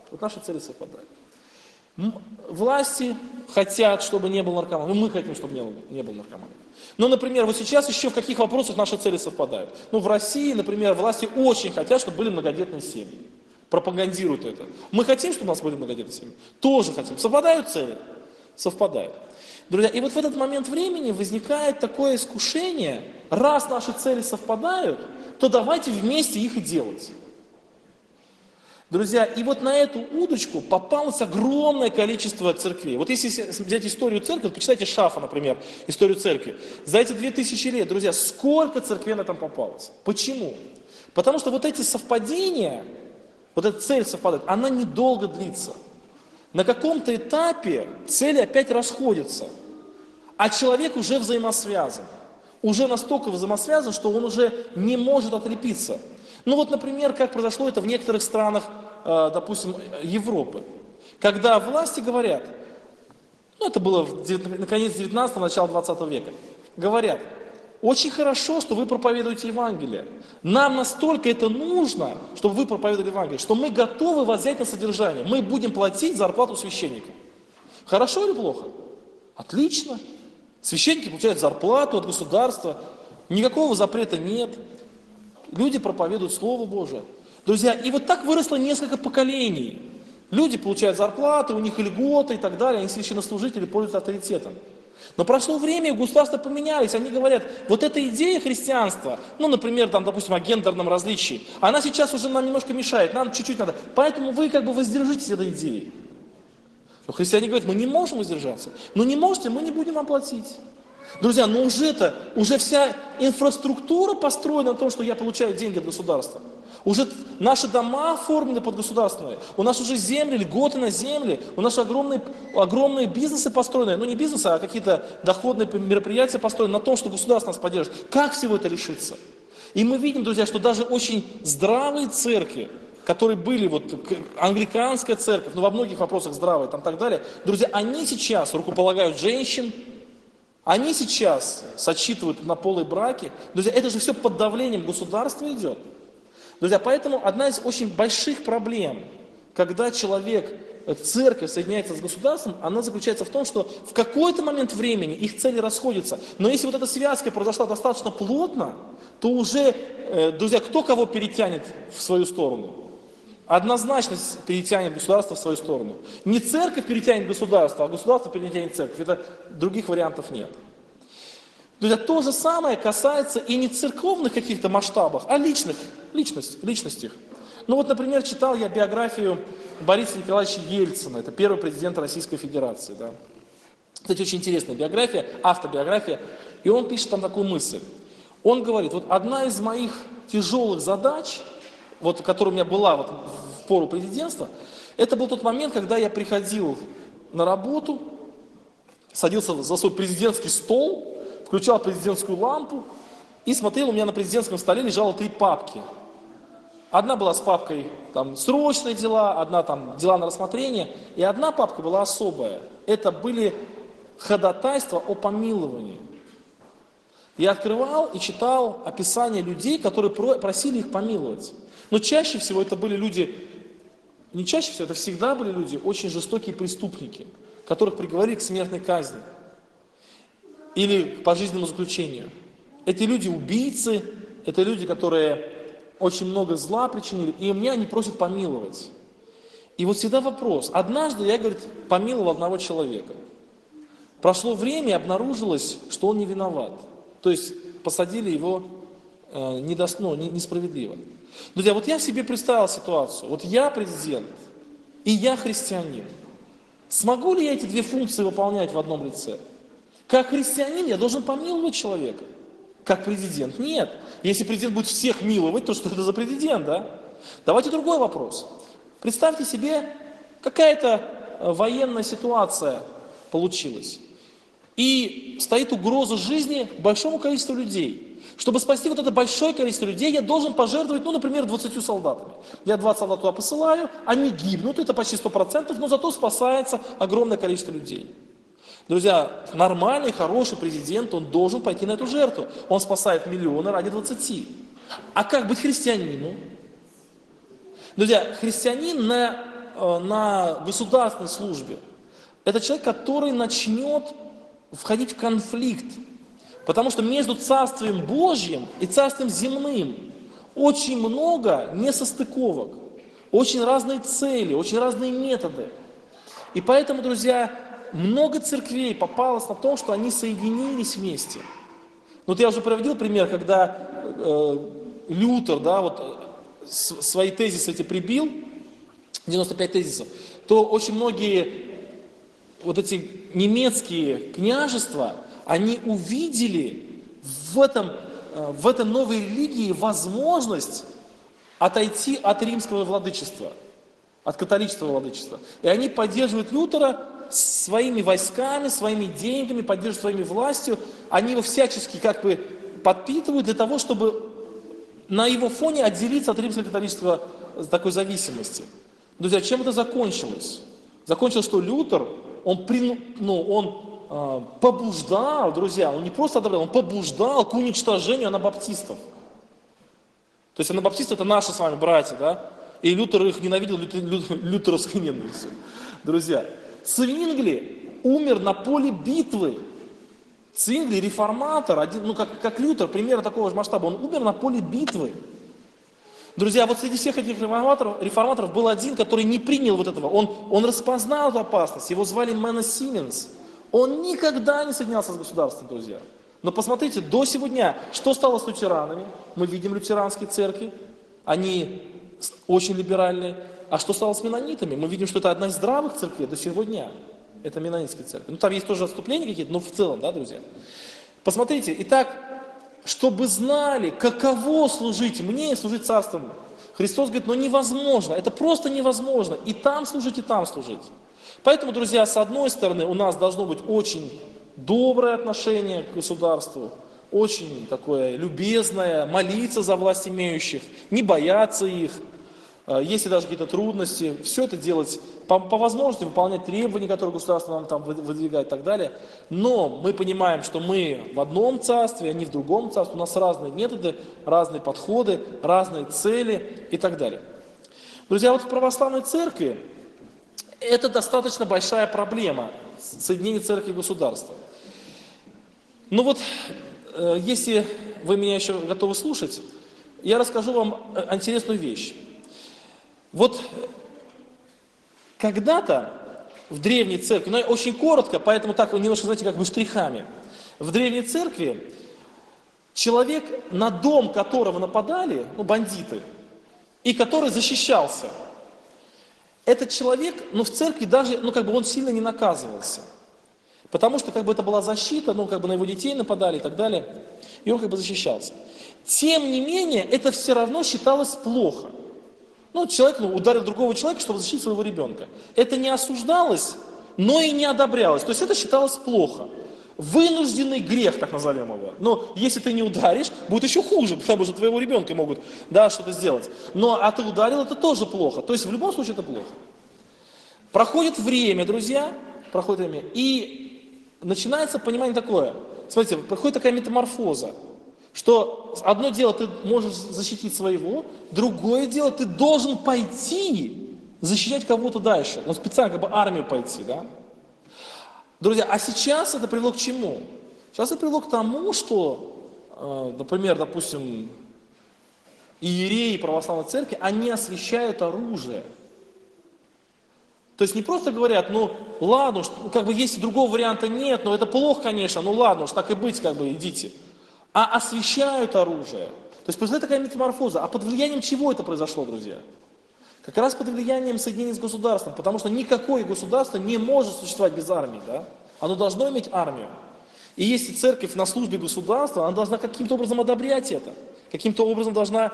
Власти хотят, чтобы не было наркоманов. Мы хотим, чтобы не было наркоманов. Но, например, вот сейчас еще в каких вопросах наши цели совпадают? В России, например, власти очень хотят, чтобы были многодетные семьи. Пропагандируют это. Мы хотим, чтобы у нас были многодетные семьи? Тоже хотим. Совпадают цели? Совпадают. Друзья, и вот в этот момент времени возникает такое искушение: раз наши цели совпадают, то давайте вместе их и делать. Друзья, и вот на эту удочку попалось огромное количество церквей. Вот если взять историю церкви, почитайте Шафа, например, историю церкви. За эти 2000 лет, друзья, сколько церквей на там попалось? Почему? Потому что вот эти совпадения, вот эта цель совпадает, она недолго длится. На каком-то этапе цели опять расходятся, а человек уже взаимосвязан. Уже настолько взаимосвязан, что он уже не может отлепиться. Например, как произошло это в некоторых странах, допустим, Европы. Когда власти говорят, это было на конец 19-го, начало 20 века, говорят: очень хорошо, что вы проповедуете Евангелие. Нам настолько это нужно, чтобы вы проповедовали Евангелие, что мы готовы вас взять на содержание. Мы будем платить зарплату священникам. Хорошо или плохо? Отлично. Священники получают зарплату от государства, никакого запрета нет. Люди проповедуют Слово Божие. Друзья, и вот так выросло несколько поколений. Люди получают зарплаты, у них льготы и так далее, они священнослужители пользуются авторитетом. Но прошло время, государства поменялись, они говорят, вот эта идея христианства, ну, например, там, допустим, о гендерном различии, она сейчас уже нам немножко мешает, нам чуть-чуть надо, поэтому вы как бы воздержитесь от этой идеи. Но христиане говорят, мы не можем воздержаться. Ну не можете, мы не будем вам платить. Друзья, но уже вся инфраструктура построена на том, что я получаю деньги от государства. Уже наши дома оформлены под государственные, у нас уже земли, льготы на земли, у нас огромные бизнесы построены, ну не бизнесы, а какие-то доходные мероприятия построены на том, что государство нас поддерживает. Как всего это решиться? И мы видим, друзья, что даже очень здравые церкви, которые были, вот англиканская церковь, ну во многих вопросах здравая, там так далее, друзья, они сейчас рукополагают женщин, они сейчас сочитывают однополые браки. Друзья, это же все под давлением государства идет. Друзья, поэтому одна из очень больших проблем, когда церковь соединяется с государством, она заключается в том, что в какой-то момент времени их цели расходятся. Но если вот эта связка произошла достаточно плотно, то уже, друзья, кто кого перетянет в свою сторону? Однозначно перетянет государство в свою сторону. Не церковь перетянет государство, а государство перетянет церковь. Это других вариантов нет. Друзья, то же самое касается и не церковных каких-то масштабах, а личностях. Ну вот, например, читал я биографию Бориса Николаевича Ельцина, это первый президент Российской Федерации. Да. Кстати, очень интересная биография, автобиография, и он пишет там такую мысль. Он говорит, вот одна из моих тяжелых задач, вот, которая у меня была вот в пору президентства, это был тот момент, когда я приходил на работу, садился за свой президентский стол, включал президентскую лампу и смотрел, у меня на президентском столе лежало 3 папки. Одна была с папкой там, срочные дела, одна там дела на рассмотрение, и одна папка была особая. Это были ходатайства о помиловании. Я открывал и читал описание людей, которые просили их помиловать. Но чаще всего это были люди, не чаще всего, это всегда были люди, очень жестокие преступники, которых приговорили к смертной казни или к пожизненному заключению. Эти люди убийцы, это люди, которые очень много зла причинили, и меня они просят помиловать. И вот всегда вопрос. Однажды я, говорит, помиловал одного человека. Прошло время, и обнаружилось, что он не виноват. То есть посадили его несправедливо. Друзья, вот я себе представил ситуацию. Вот я президент, и я христианин. Смогу ли я эти 2 функции выполнять в одном лице? Как христианин я должен помиловать человека. Как президент? Нет. Если президент будет всех миловать, то что это за президент, да? Давайте другой вопрос. Представьте себе, какая-то военная ситуация получилась. И стоит угроза жизни большому количеству людей. Чтобы спасти вот это большое количество людей, я должен пожертвовать, ну, например, 20 солдатами. Я 20 солдат туда посылаю, они гибнут, это почти 100%, но зато спасается огромное количество людей. Друзья, нормальный, хороший президент, он должен пойти на эту жертву. Он спасает миллионы ради 20. А как быть христианину? Друзья, христианин на государственной службе – это человек, который начнет входить в конфликт. Потому что между Царствием Божьим и Царствием Земным очень много несостыковок, очень разные цели, очень разные методы. И поэтому, друзья, много церквей попалось на том, что они соединились вместе. Вот я уже приводил пример, когда Лютер, да, вот свои тезисы эти прибил, 95 тезисов, то очень многие вот эти немецкие княжества, они увидели в этой новой религии возможность отойти от римского владычества, от католического владычества. И они поддерживают Лютера своими войсками, своими деньгами, поддерживают своими властью. Они его всячески как бы подпитывают для того, чтобы на его фоне отделиться от римско-католического такой зависимости. Друзья, чем это закончилось? Закончилось, что Лютер, он побуждал, друзья, он не просто одобрял, он побуждал к уничтожению анабаптистов. То есть анабаптисты это наши с вами братья, да? И Лютер их ненавидел лютеровской ненавистью. Друзья, Цвингли умер на поле битвы. Цвингли, реформатор, один, ну как Лютер, примерно такого же масштаба, он умер на поле битвы. Друзья, вот среди всех этих реформаторов был один, который не принял вот этого. Он распознал эту опасность, его звали Мэна Сименс. Он никогда не соединялся с государством, друзья. Но посмотрите, до сегодня, что стало с лютеранами? Мы видим лютеранские церкви, они очень либеральные. А что стало с менонитами? Мы видим, что это одна из здравых церквей до сегодня. Это менонитская церковь. Ну, там есть тоже отступления какие-то, но в целом, да, друзья. Посмотрите, итак, чтобы знали, каково служить мне и служить Царством. Христос говорит, ну невозможно, это просто невозможно. И там служить, и там служить. Поэтому, друзья, с одной стороны, у нас должно быть очень доброе отношение к государству, очень такое любезное, молиться за власть имеющих, не бояться их. Если даже какие-то трудности, все это делать по возможности, выполнять требования, которые государство нам там выдвигает и так далее. Но мы понимаем, что мы в одном царстве, а не в другом царстве. У нас разные методы, разные подходы, разные цели и так далее. Друзья, вот в православной церкви это достаточно большая проблема, соединение церкви и государства. Ну вот, если вы меня еще готовы слушать, я расскажу вам интересную вещь. Вот когда-то в древней церкви, но очень коротко, поэтому так немножко, знаете, как бы штрихами. В древней церкви человек, на дом которого нападали, ну, бандиты, и который защищался, этот человек, ну, в церкви даже, ну, как бы он сильно не наказывался. Потому что, как бы, это была защита, ну, как бы на его детей нападали и так далее, и он, как бы, защищался. Тем не менее, это все равно считалось плохо. Ну, человек ударил другого человека, чтобы защитить своего ребенка. Это не осуждалось, но и не одобрялось. То есть это считалось плохо. Вынужденный грех, так назовем его. Но если ты не ударишь, будет еще хуже, потому что твоего ребенка могут, да, что-то сделать. Но а ты ударил, это тоже плохо. То есть в любом случае это плохо. Проходит время, друзья, проходит время, и начинается понимание такое. Смотрите, проходит такая метаморфоза. Что одно дело ты можешь защитить своего, другое дело ты должен пойти защищать кого-то дальше. Ну, специально как бы армию пойти, да? Друзья, а сейчас это привело к чему? Сейчас это привело к тому, что, например, допустим, иереи православной церкви, они освящают оружие. То есть не просто говорят, ну ладно, как бы если другого варианта нет, но это плохо, конечно, ну ладно, уж так и быть, как бы идите. А освящают оружие. То есть произошла такая метаморфоза. А под влиянием чего это произошло, друзья? Как раз под влиянием соединения с государством. Потому что никакое государство не может существовать без армии. Да? Оно должно иметь армию. И если церковь на службе государства, она должна каким-то образом одобрять это. Каким-то образом должна,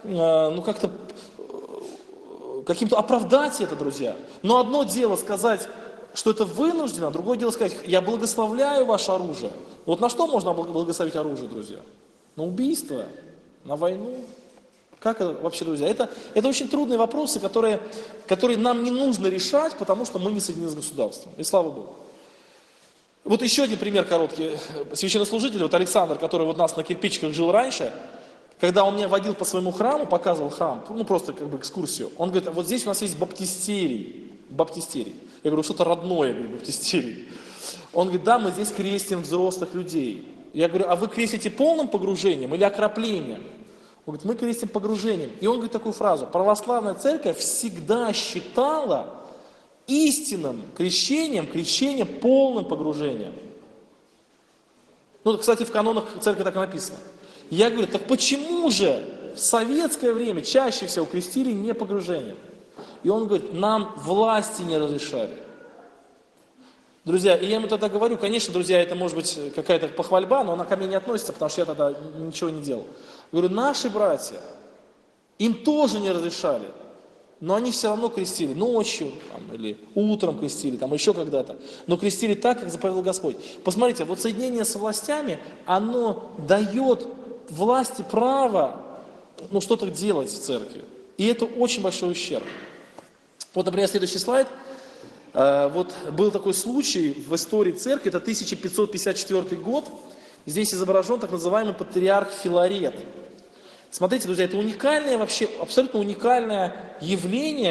каким-то оправдать это, друзья. Но одно дело сказать, что это вынуждено, другое дело сказать, я благословляю ваше оружие. Вот на что можно благословить оружие, друзья? На убийство, на войну. Как это вообще, друзья? Это очень трудные вопросы, которые нам не нужно решать, потому что мы не соединены с государством. И слава Богу. Вот еще один пример короткий. Священнослужитель, вот Александр, который вот у нас на кирпичиках жил раньше, когда он меня водил по своему храму, показывал храм, ну просто как бы экскурсию, он говорит, вот здесь у нас есть баптистерий. Я говорю, что-то родное, я говорю, баптистерий. Он говорит, да, мы здесь крестим взрослых людей. Я говорю, а вы крестите полным погружением или окроплением? Он говорит, мы крестим погружением. И он говорит такую фразу, православная церковь всегда считала истинным крещением крещение полным погружением. Ну, кстати, в канонах церкви так и написано. Я говорю, так почему же в советское время чаще всего крестили не погружением? И он говорит, нам власти не разрешали. Друзья, и я ему тогда говорю, конечно, друзья, это может быть какая-то похвальба, но она ко мне не относится, потому что я тогда ничего не делал. Говорю, наши братья, им тоже не разрешали, но они все равно крестили ночью, там, или утром крестили, там, еще когда-то, но крестили так, как заповедал Господь. Посмотрите, вот соединение с властями, оно дает власти право, ну, что-то делать в церкви. И это очень большой ущерб. Вот, например, следующий слайд. Вот был такой случай в истории церкви, это 1554 год. Здесь изображен так называемый патриарх Филарет. Смотрите, друзья, это уникальное вообще, абсолютно уникальное явление,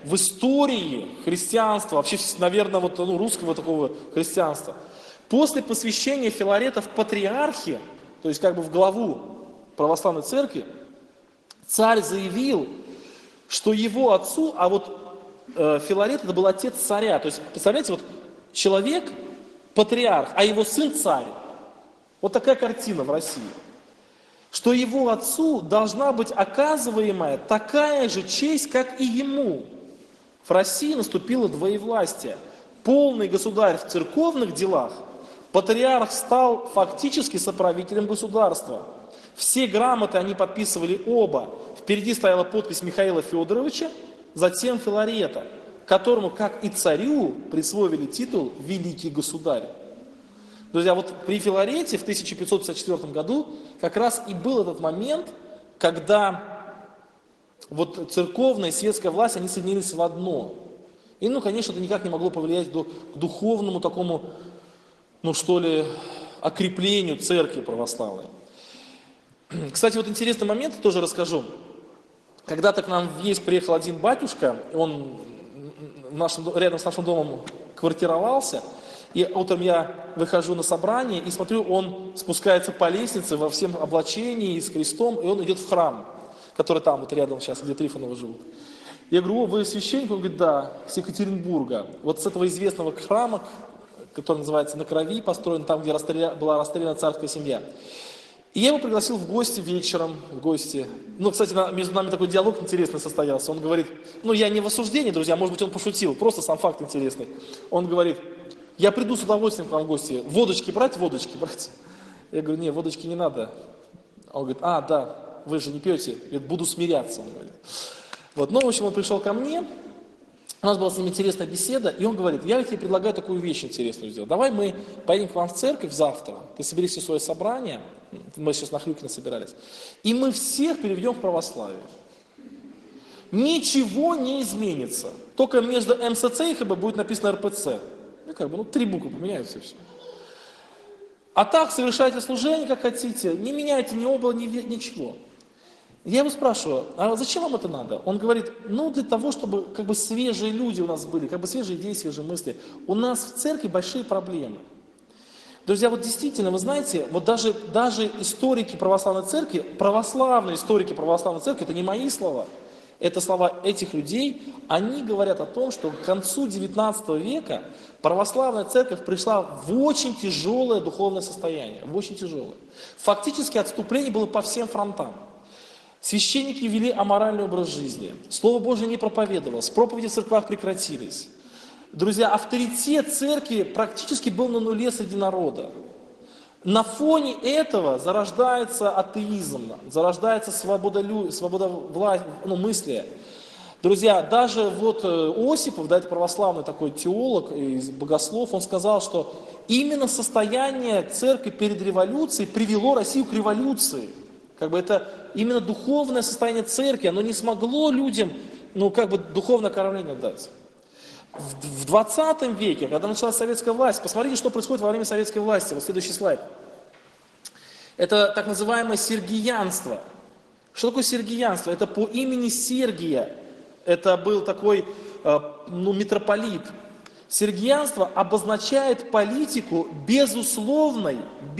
в истории христианства, вообще, наверное, вот, русского такого христианства. После посвящения Филарета в патриархи, то есть как бы в главу православной церкви, царь заявил, что его отцу, а вот Филарет это был отец царя, то есть, представляете, вот человек, патриарх, а его сын царь. Вот такая картина в России. Что его отцу должна быть оказываемая такая же честь, как и ему. В России наступило двоевластие. Полный государь в церковных делах, патриарх стал фактически соправителем государства. Все грамоты они подписывали оба. Впереди стояла подпись Михаила Федоровича, затем Филарета, которому, как и царю, присвоили титул «Великий государь». Друзья, вот при Филарете в 1554 году как раз и был этот момент, когда вот церковная и светская власть, они соединились в одно. И, конечно, это никак не могло повлиять к духовному такому, окреплению церкви православной. Кстати, вот интересный момент тоже расскажу. Когда-то к нам в Ейск приехал один батюшка, он рядом с нашим домом квартировался, и утром я выхожу на собрание и смотрю, он спускается по лестнице во всем облачении с крестом, и он идет в храм, который там вот рядом сейчас, где Трифоновы живут. Я говорю: вы священник? Он говорит: да, с Екатеринбурга. Вот с этого известного храма, который называется «На крови», построен там, где была расстреляна царская семья. И я его пригласил в гости вечером, кстати, между нами такой диалог интересный состоялся. Он говорит, я не в осуждении, друзья, может быть, он пошутил, просто сам факт интересный. Он говорит: я приду с удовольствием к вам в гости, водочки брать? Я говорю: не, водочки не надо. Он говорит: да, вы же не пьете. Я говорю: буду смиряться. Он говорит. В общем, он пришел ко мне, у нас была с ним интересная беседа, и он говорит: я тебе предлагаю такую вещь интересную сделать. Давай мы поедем к вам в церковь завтра, ты собери все свое собрание, мы сейчас на Хрюкино собирались, и мы всех переведем в православие. Ничего не изменится, только между МСЦ и ХБ будет написано РПЦ. 3 буквы поменяются и все. А так совершайте служение, как хотите, не меняйте ни обла, ничего. Я его спрашиваю: а зачем вам это надо? Он говорит: для того, чтобы свежие люди у нас были, свежие идеи, свежие мысли. У нас в церкви большие проблемы. Друзья, действительно, вы знаете, даже историки православной церкви, православные историки православной церкви, это не мои слова, это слова этих людей, они говорят о том, что к концу XIX века православная церковь пришла в очень тяжелое духовное состояние, в очень тяжелое. Фактически отступление было по всем фронтам. Священники вели аморальный образ жизни, Слово Божие не проповедовалось, проповеди в церквах прекратились. Друзья, авторитет церкви практически был на нуле среди народа. На фоне этого зарождается атеизм, зарождается свобода мысли. Друзья, даже Осипов, это православный такой теолог и богослов, он сказал, что именно состояние церкви перед революцией привело Россию к революции. Это именно духовное состояние церкви, оно не смогло людям, духовное кормление дать. В 20 веке, когда началась советская власть, посмотрите, что происходит во время советской власти. Следующий слайд. Это так называемое сергиянство. Что такое сергиянство? Это по имени Сергия. Это был такой митрополит. Сергиянство обозначает политику безусловной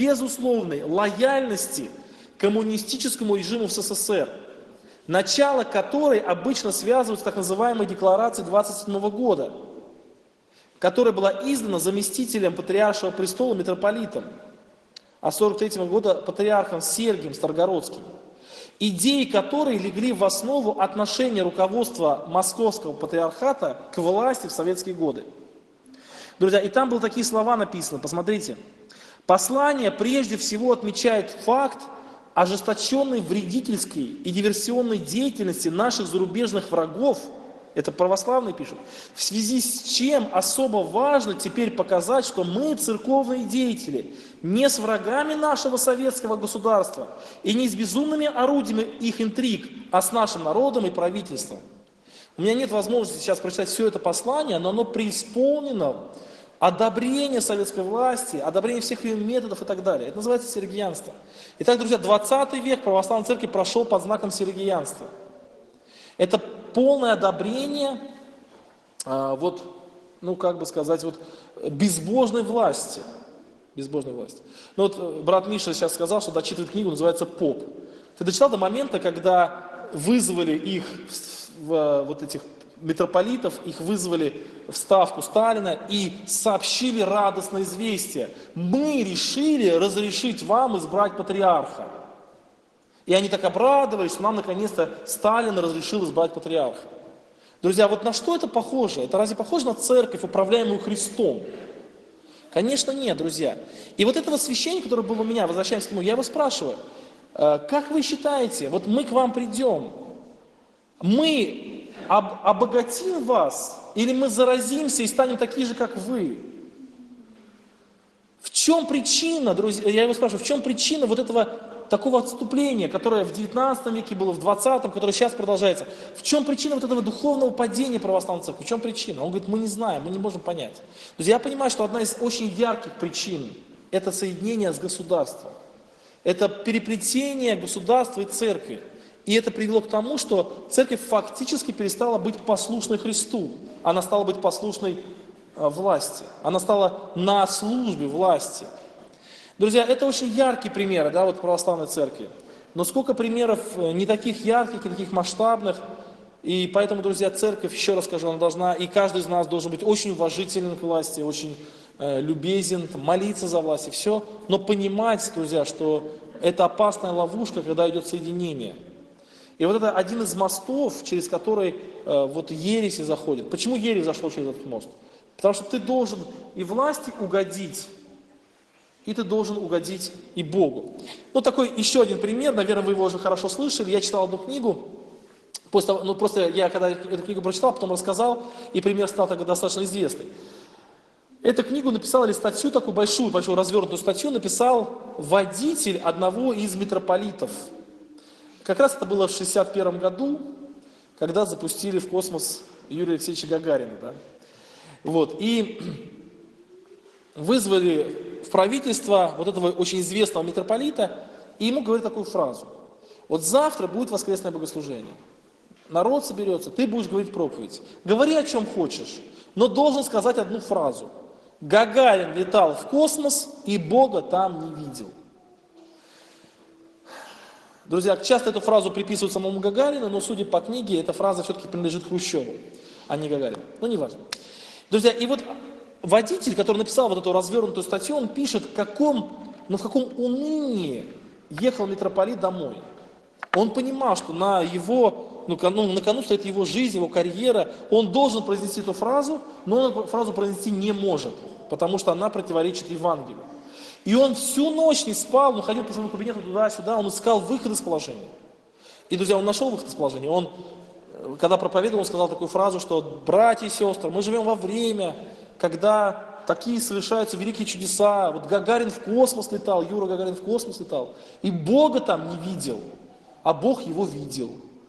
лояльности коммунистическому режиму в СССР, начало которой обычно связывают с так называемой декларацией 27 года, которая была издана заместителем патриаршего престола митрополитом, а 43 года патриархом Сергием Старгородским, идеи которой легли в основу отношения руководства Московского патриархата к власти в советские годы. Друзья, и там были такие слова написаны, посмотрите. Послание прежде всего отмечает факт ожесточенной вредительской и диверсионной деятельности наших зарубежных врагов, это православные пишут, в связи с чем особо важно теперь показать, что мы, церковные деятели, не с врагами нашего советского государства и не с безумными орудиями их интриг, а с нашим народом и правительством. У меня нет возможности сейчас прочитать все это послание, но оно преисполнено одобрение советской власти, одобрение всех ее методов и так далее. Это называется сергиянство. Итак, друзья, 20 век православной церкви прошел под знаком сергиянства. Это полное одобрение вот, ну как бы сказать, вот безбожной власти. Безбожной власти. Ну вот брат Миша сейчас сказал, что дочитывает книгу, называется «Поп». Ты дочитал до момента, когда вызвали их, вот этих митрополитов, их вызвали в ставку Сталина и сообщили радостное известие. Мы решили разрешить вам избрать патриарха. И они так обрадовались, что нам наконец-то Сталин разрешил избрать патриарха. Друзья, вот на что это похоже? Это разве похоже на церковь, управляемую Христом? Конечно нет, друзья. И вот этого священника, который был у меня, возвращаемся к нему, я его спрашиваю, как вы считаете, вот мы к вам придем, мы обогатим вас, или мы заразимся и станем такие же, как вы? В чем причина, друзья, я его спрашиваю, в чем причина вот этого такого отступления, которое в 19 веке было, в 20-м, которое сейчас продолжается? В чем причина вот этого духовного падения православной церкви? В чем причина? Он говорит, мы не знаем, мы не можем понять. Друзья, я понимаю, что одна из очень ярких причин – это соединение с государством. Это переплетение государства и церкви. И это привело к тому, что церковь фактически перестала быть послушной Христу. Она стала быть послушной власти. Она стала на службе власти. Друзья, это очень яркие примеры, да, вот православной церкви. Но сколько примеров не таких ярких, не таких масштабных. И поэтому, друзья, церковь, еще раз скажу, она должна, и каждый из нас должен быть очень уважителен к власти, очень любезен, молиться за власть и все. Но понимать, друзья, что это опасная ловушка, когда идет соединение. И вот это один из мостов, через который вот ереси заходят. Почему ересь зашел через этот мост? Потому что ты должен и власти угодить, и ты должен угодить и Богу. Ну, такой еще один пример, наверное, вы его уже хорошо слышали. Я читал одну книгу, просто я когда эту книгу прочитал, потом рассказал, и пример стал тогда достаточно известный. Эту книгу написал, или статью, такую большую развернутую статью, написал водитель одного из митрополитов. Как раз это было в 1961 году, когда запустили в космос Юрия Алексеевича Гагарина. Да? Вот, и вызвали в правительство вот этого очень известного митрополита, и ему говорят такую фразу. Вот завтра будет воскресное богослужение. Народ соберется, ты будешь говорить проповедь. Говори о чем хочешь, но должен сказать одну фразу. Гагарин летал в космос и Бога там не видел. Друзья, часто эту фразу приписывают самому Гагарину, но судя по книге, эта фраза все-таки принадлежит Хрущеву, а не Гагарину. Ну, неважно. Друзья, и вот водитель, который написал вот эту развернутую статью, он пишет, в каком унынии ехал митрополит домой. Он понимал, что на кону стоит его жизнь, его карьера, он должен произнести эту фразу, но он эту фразу произнести не может, потому что она противоречит Евангелию. И он всю ночь не спал, он ходил по своему кабинету туда-сюда, он искал выход из положения. И, друзья, он нашел выход из положения. Он, когда проповедовал, он сказал такую фразу, что «братья и сестры, мы живем во время, когда такие совершаются великие чудеса. Вот Гагарин в космос летал, Юра Гагарин в космос летал, и Бога там не видел, а Бог его видел.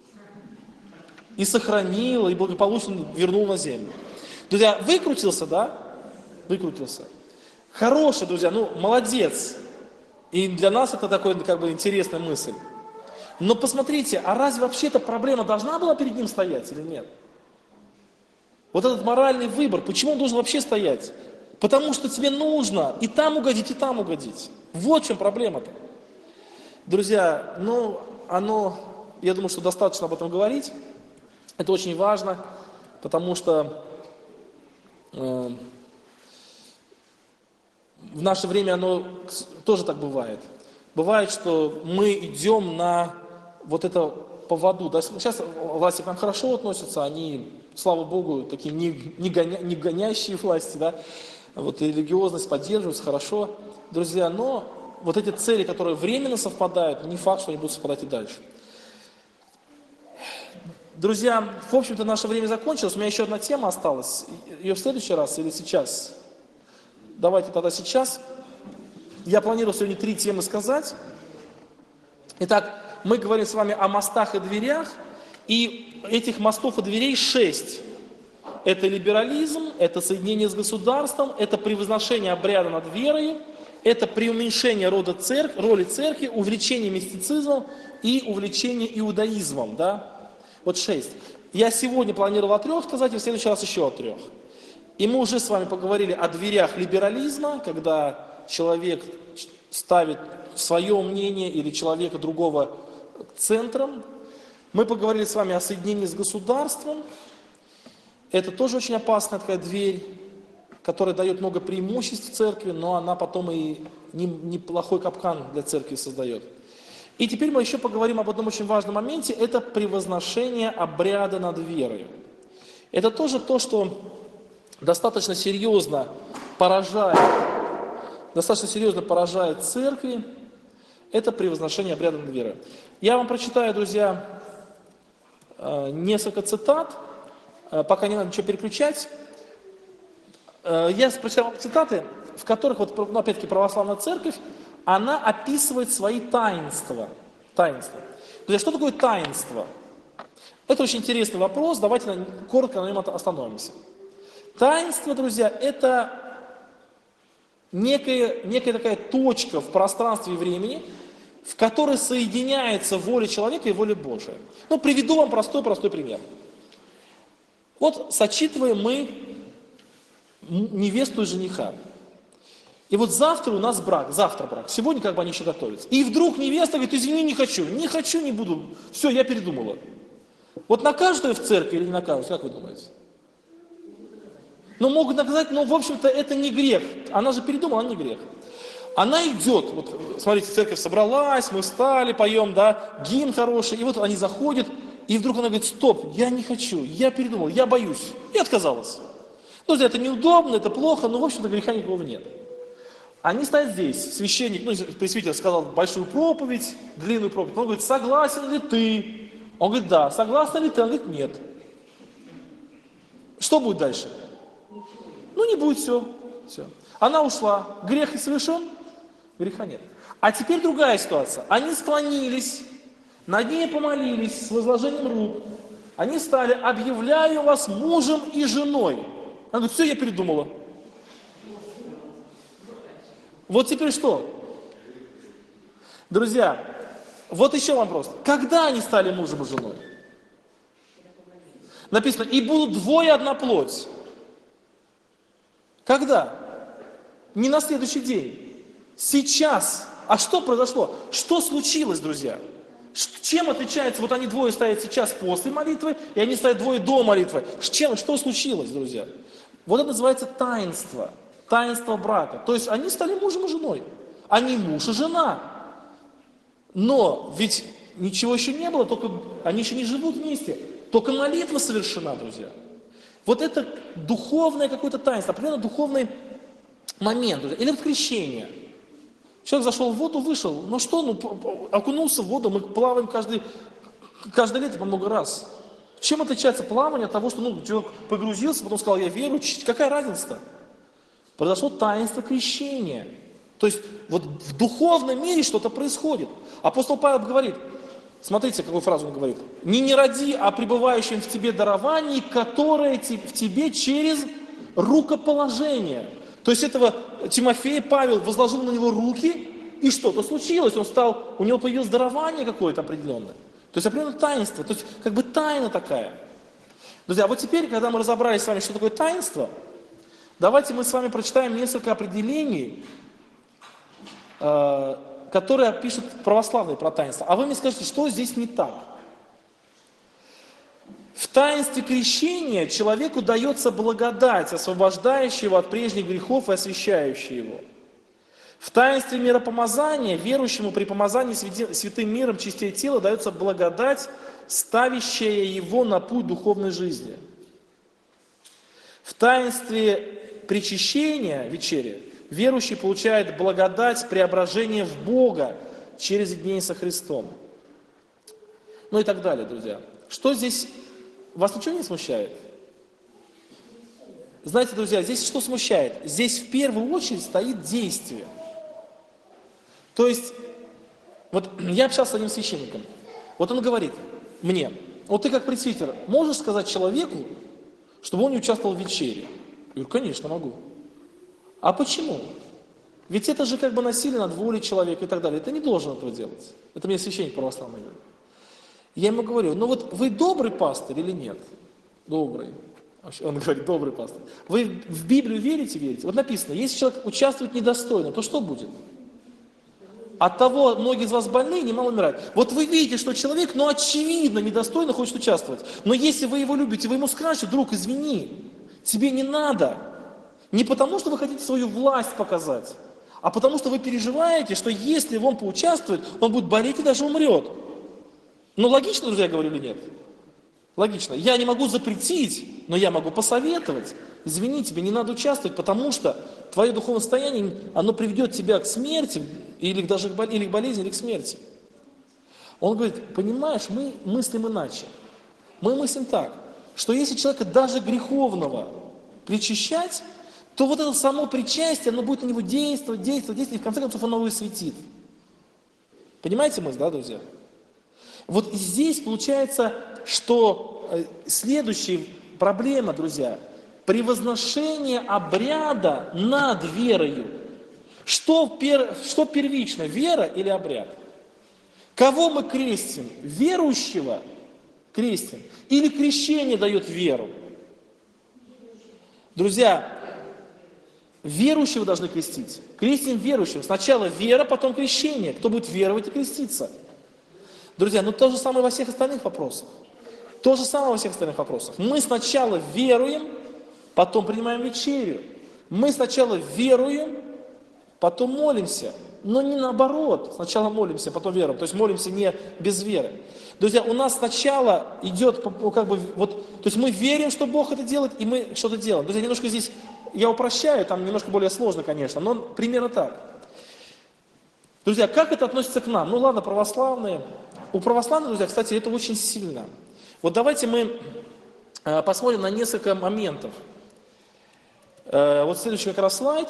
И сохранил, и благополучно вернул на землю». Друзья, выкрутился, да? Выкрутился. Хороший, друзья, молодец. И для нас это такая, интересная мысль. Но посмотрите, а разве вообще эта проблема должна была перед ним стоять или нет? Вот этот моральный выбор, почему он должен вообще стоять? Потому что тебе нужно и там угодить, и там угодить. Вот в чем проблема-то. Друзья, я думаю, что достаточно об этом говорить. Это очень важно, потому что в наше время оно тоже так бывает. Бывает, что мы идем на вот это поводу. Да? Сейчас власти к нам хорошо относятся, они, слава Богу, такие не гонящие власти, да? Вот религиозность поддерживается хорошо. Друзья, но вот эти цели, которые временно совпадают, не факт, что они будут совпадать и дальше. Друзья, в общем-то, наше время закончилось. У меня еще одна тема осталась. Ее в следующий раз или сейчас? Давайте тогда сейчас. Я планировал сегодня 3 темы сказать. Итак, мы говорим с вами о мостах и дверях. И этих мостов и дверей 6. Это либерализм, это соединение с государством, это превозношение обряда над верой, это преуменьшение роли церкви, увлечение мистицизмом и увлечение иудаизмом. Да? Вот 6. Я сегодня планировал о 3 сказать, и в следующий раз еще о 3. И мы уже с вами поговорили о дверях либерализма, когда человек ставит свое мнение или человека другого центром. Мы поговорили с вами о соединении с государством. Это тоже очень опасная такая дверь, которая дает много преимуществ церкви, но она потом и неплохой капкан для церкви создает. И теперь мы еще поговорим об одном очень важном моменте, это превозношение обряда над верой. Это тоже то, что достаточно серьезно поражает церкви, это превозношение обряда над верой. Я вам прочитаю, друзья, несколько цитат, пока не надо ничего переключать. Я прочитаю вам цитаты, в которых, вот, опять-таки, православная церковь, она описывает свои таинства. Друзья, что такое таинство? Это очень интересный вопрос, давайте коротко на нем остановимся. Таинство, друзья, это некая такая точка в пространстве и времени, в которой соединяется воля человека и воля Божия. Ну, приведу вам простой пример. Вот сочитываем мы невесту и жениха. И вот завтра у нас брак, сегодня как бы они еще готовятся. И вдруг невеста говорит, извини, не хочу, не буду, все, я передумала. Вот накажут ее в церкви или не накажут, как вы думаете? Ну, могут наказать, но, в общем-то, это не грех. Она же передумала, она не грех. Она идет, вот, смотрите, церковь собралась, мы встали, поем, да, гимн хороший, и вот они заходят, и вдруг она говорит, стоп, я не хочу, я передумала, я боюсь, и отказалась. Ну, это неудобно, это плохо, но, в общем-то, греха никакого нет. Они стоят здесь, священник, пресвитер сказал большую проповедь, длинную проповедь, он говорит, согласен ли ты? Он говорит, да, согласна ли ты? Он говорит, нет. Что будет дальше? Ну, не будет, все. Она ушла, грех совершен? Греха нет. А теперь другая ситуация. Они склонились, над ней помолились с возложением рук. Они стали, объявляю вас мужем и женой. Она говорит, все, я передумала. Вот теперь что? Друзья, вот еще вопрос. Когда они стали мужем и женой? Написано, и будут двое одна плоть. Когда? Не на следующий день. Сейчас. А что произошло? Что случилось, друзья? Чем отличается, вот они двое стоят сейчас после молитвы, и они стоят двое до молитвы. Что случилось, друзья? Вот это называется таинство. Таинство брака. То есть они стали мужем и женой. Они муж и жена. Но ведь ничего еще не было, только они еще не живут вместе. Только молитва совершена, друзья. Вот это духовное какое-то таинство, определенно духовный момент. Или вот крещение. Человек зашел в воду, вышел. Ну что, окунулся в воду, мы плаваем каждое лето по много раз. Чем отличается плавание от того, что человек погрузился, потом сказал, я верую, какая разница-то? Произошло таинство крещения. То есть вот в духовном мире что-то происходит. Апостол Павел говорит, смотрите, какую фразу он говорит. Не роди о пребывающем в тебе даровании, которое в тебе через рукоположение. То есть этого Тимофея Павел возложил на него руки, и что-то случилось. У него появилось дарование какое-то определенное. То есть определенное таинство. То есть как бы тайна такая. Друзья, вот теперь, когда мы разобрались с вами, что такое таинство, давайте мы с вами прочитаем несколько определений, которые пишут православные про таинство. А вы мне скажете, что здесь не так? В таинстве крещения человеку дается благодать, освобождающая его от прежних грехов и освящающая его. В таинстве миропомазания верующему при помазании святым миром частей тела дается благодать, ставящая его на путь духовной жизни. В таинстве причащения, вечери, верующий получает благодать преображения в Бога через единение со Христом. Ну и так далее, друзья. Что здесь? Вас ничего не смущает? Знаете, друзья, здесь что смущает? Здесь в первую очередь стоит действие. То есть, вот я общался с одним священником. Вот он говорит мне, вот ты как пресвитер можешь сказать человеку, чтобы он не участвовал в вечере? Я говорю, конечно, могу. А почему? Ведь это же как бы насилие над волей человека и так далее. Ты не должен этого делать. Это мне священник православный говорит. Я ему говорю, ну вот вы добрый пастырь или нет? Добрый. Он говорит, добрый пастырь. Вы в Библию верите? Вот написано, если человек участвует недостойно, то что будет? От того многие из вас больны, немало умирают. Вот вы видите, что человек, ну очевидно, недостойно хочет участвовать. Но если вы его любите, вы ему скажете, друг, извини, тебе не надо. Не потому, что вы хотите свою власть показать, а потому, что вы переживаете, что если он поучаствует, он будет болеть и даже умрет. Ну логично, друзья, я говорю или нет? Логично. Я не могу запретить, но я могу посоветовать. Извини, тебе не надо участвовать, потому что твое духовное состояние, оно приведет тебя к смерти, или даже к болезни, или к смерти. Он говорит, понимаешь, мы мыслим иначе. Мы мыслим так, что если человека даже греховного причащать, то вот это само причастие, оно будет на него действовать, и в конце концов оно его и светит. Понимаете мысль, да, друзья? Вот здесь получается, что следующая проблема, друзья, превозношение обряда над верою. Что первично, вера или обряд? Кого мы крестим? Верующего крестим? Или крещение дает веру? Друзья, верующего должны крестить. Крестим верующего. Сначала вера, потом крещение. Кто будет веровать и креститься? Друзья, то же самое во всех остальных вопросах. То же самое во всех остальных вопросах. Мы сначала веруем, потом принимаем вечерю. Мы сначала веруем, потом молимся. Но не наоборот. Сначала молимся, потом веруем. То есть молимся не без веры. Друзья, у нас сначала идет, то есть мы верим, что Бог это делает, и мы что-то делаем. Друзья, немножко здесь, я упрощаю, там немножко более сложно, конечно, но примерно так. Друзья, как это относится к нам? Ну ладно, православные. У православных, друзья, кстати, это очень сильно. Вот давайте мы посмотрим на несколько моментов. Вот следующий как раз слайд.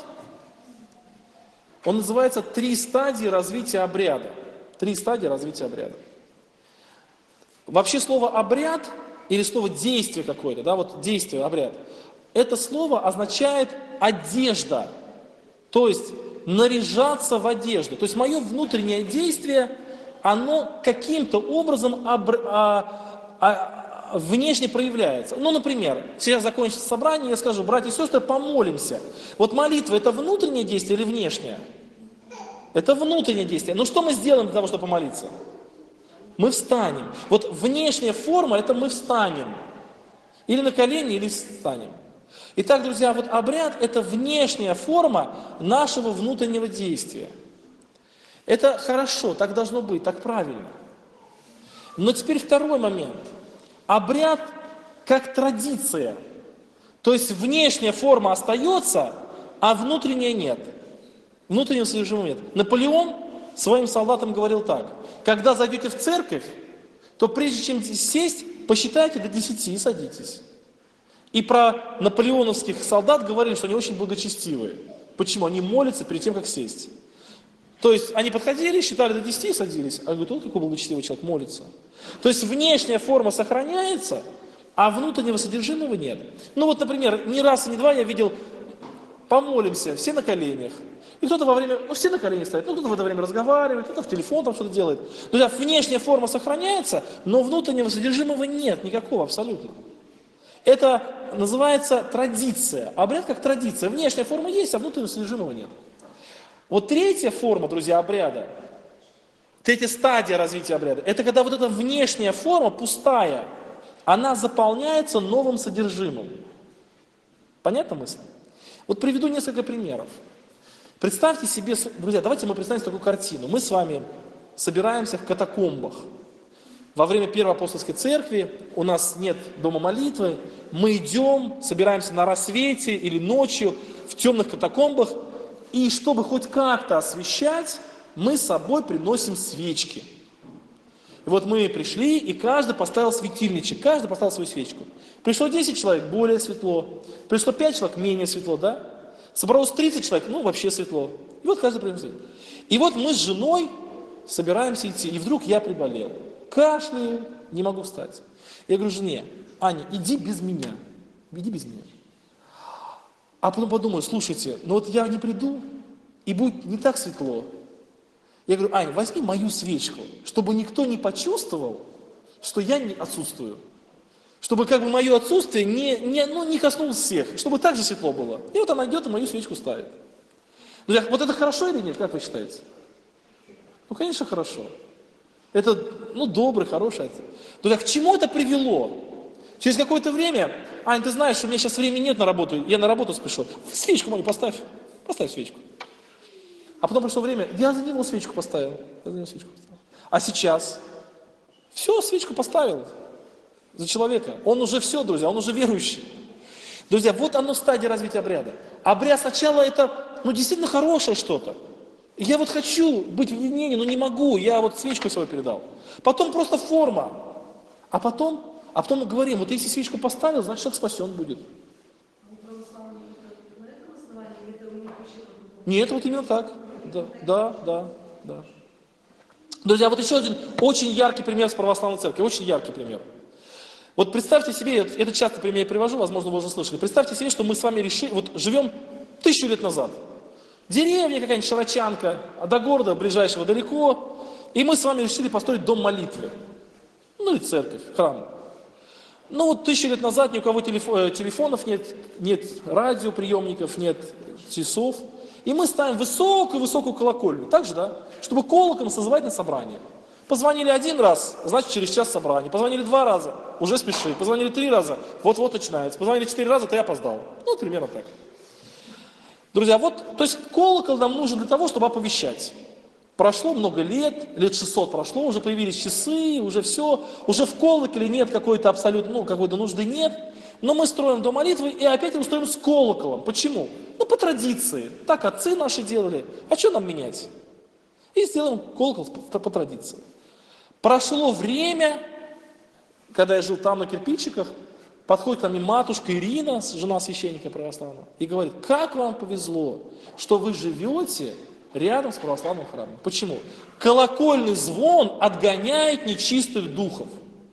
Он называется «Три стадии развития обряда». 3 стадии развития обряда. Вообще слово «обряд» или слово «действие» какое-то, да, вот действие, обряд, это слово означает «одежда», то есть наряжаться в одежду. То есть мое внутреннее действие, оно каким-то образом внешне проявляется. Ну, например, сейчас закончится собрание, я скажу, братья и сестры, помолимся. Вот молитва – это внутреннее действие или внешнее? Это внутреннее действие. Но что мы сделаем для того, чтобы помолиться? Мы встанем. Вот внешняя форма – это мы встанем. Или на колени, или встанем. Итак, друзья, вот обряд – это внешняя форма нашего внутреннего действия. Это хорошо, так должно быть, так правильно. Но теперь второй момент. Обряд как традиция. То есть внешняя форма остается, а внутренняя нет. Внутреннего содержимого нет. Наполеон своим солдатам говорил так. Когда зайдете в церковь, то прежде чем сесть, посчитайте до 10 и садитесь. И про наполеоновских солдат говорили, что они очень благочестивые. Почему? Они молятся перед тем, как сесть. То есть они подходили, считали до 10 и садились. А говорят, вот какой благочестивый человек молится. То есть внешняя форма сохраняется, а внутреннего содержимого нет. Ну вот, например, не раз и не два я видел, помолимся, все на коленях. И кто-то во время, все на коленях стоят, кто-то в это время разговаривает, кто-то в телефон там что-то делает. Друзья, внешняя форма сохраняется, но внутреннего содержимого нет никакого абсолютно. Это называется традиция. Обряд как традиция. Внешняя форма есть, а внутреннего содержимого нет. Вот третья форма, друзья, обряда, третья стадия развития обряда, это когда вот эта внешняя форма пустая, она заполняется новым содержимым. Понятна мысль? Вот приведу несколько примеров. Представьте себе, друзья, давайте мы представим такую картину. Мы с вами собираемся в катакомбах. Во время Первой апостольской церкви у нас нет дома молитвы, мы идем, собираемся на рассвете или ночью в темных катакомбах, и чтобы хоть как-то освещать, мы с собой приносим свечки. И вот мы пришли, и каждый поставил светильничек, каждый поставил свою свечку. Пришло 10 человек, более светло. Пришло 5 человек, менее светло, да? Собралось 30 человек, вообще светло. И вот каждый приносит. И вот мы с женой собираемся идти, и вдруг я приболел. Кашляю, не могу встать. Я говорю жене, Аня, иди без меня. Иди без меня. А потом подумаю, слушайте, вот я не приду, и будет не так светло. Я говорю, Ань, возьми мою свечку, чтобы никто не почувствовал, что я не отсутствую. Чтобы как бы мое отсутствие не коснулось всех, чтобы так же светло было. И вот она идет и мою свечку ставит. Друзья, вот это хорошо или нет, как вы считаете? Ну, конечно, хорошо. Это, добрый, хороший отец. Друзья, к чему это привело? Через какое-то время, Ань, ты знаешь, у меня сейчас времени нет на работу, я на работу спешу. Свечку мою поставь свечку. А потом пришло время, я за него свечку поставил. А сейчас? Все, свечку поставил за человека. Он уже все, друзья, он уже верующий. Друзья, вот оно стадия развития обряда. Обряд сначала это, действительно хорошее что-то. Я вот хочу быть в единении, но не могу, я вот свечку свою передал. Потом просто форма. А потом мы говорим, вот если свечку поставил, значит человек спасен будет. Нет, вот именно так. Да. Друзья, вот еще один очень яркий пример с православной церкви, очень яркий пример. Вот представьте себе, это часто пример я привожу, возможно, вы уже слышали. Представьте себе, что мы с вами решили, вот живем 1000 лет назад. Деревня какая-нибудь, Шарачанка, а до города ближайшего далеко. И мы с вами решили построить дом молитвы. Или церковь, храм. 1000 лет назад ни у кого телефонов нет радиоприемников, нет часов. И мы ставим высокую-высокую колокольню. Так же, да? Чтобы колоколом созывать на собрание. Позвонили 1 раз, значит через час собрание. Позвонили 2 раза, уже спеши. Позвонили 3 раза, вот начинается. Позвонили 4 раза, то я опоздал. Примерно так. Друзья, то есть колокол нам нужен для того, чтобы оповещать. Прошло много лет 600 прошло, уже появились часы, уже все, уже в колоколе нет какой-то абсолютно, какой-то нужды нет. Но мы строим дом молитвы и опять его строим с колоколом. Почему? По традиции. Так отцы наши делали. А что нам менять? И сделаем колокол по традиции. Прошло время, когда я жил там на кирпичиках, подходит ко мне матушка Ирина, жена священника православного, и говорит, как вам повезло, что вы живете рядом с православным храмом. Почему? Колокольный звон отгоняет нечистых духов.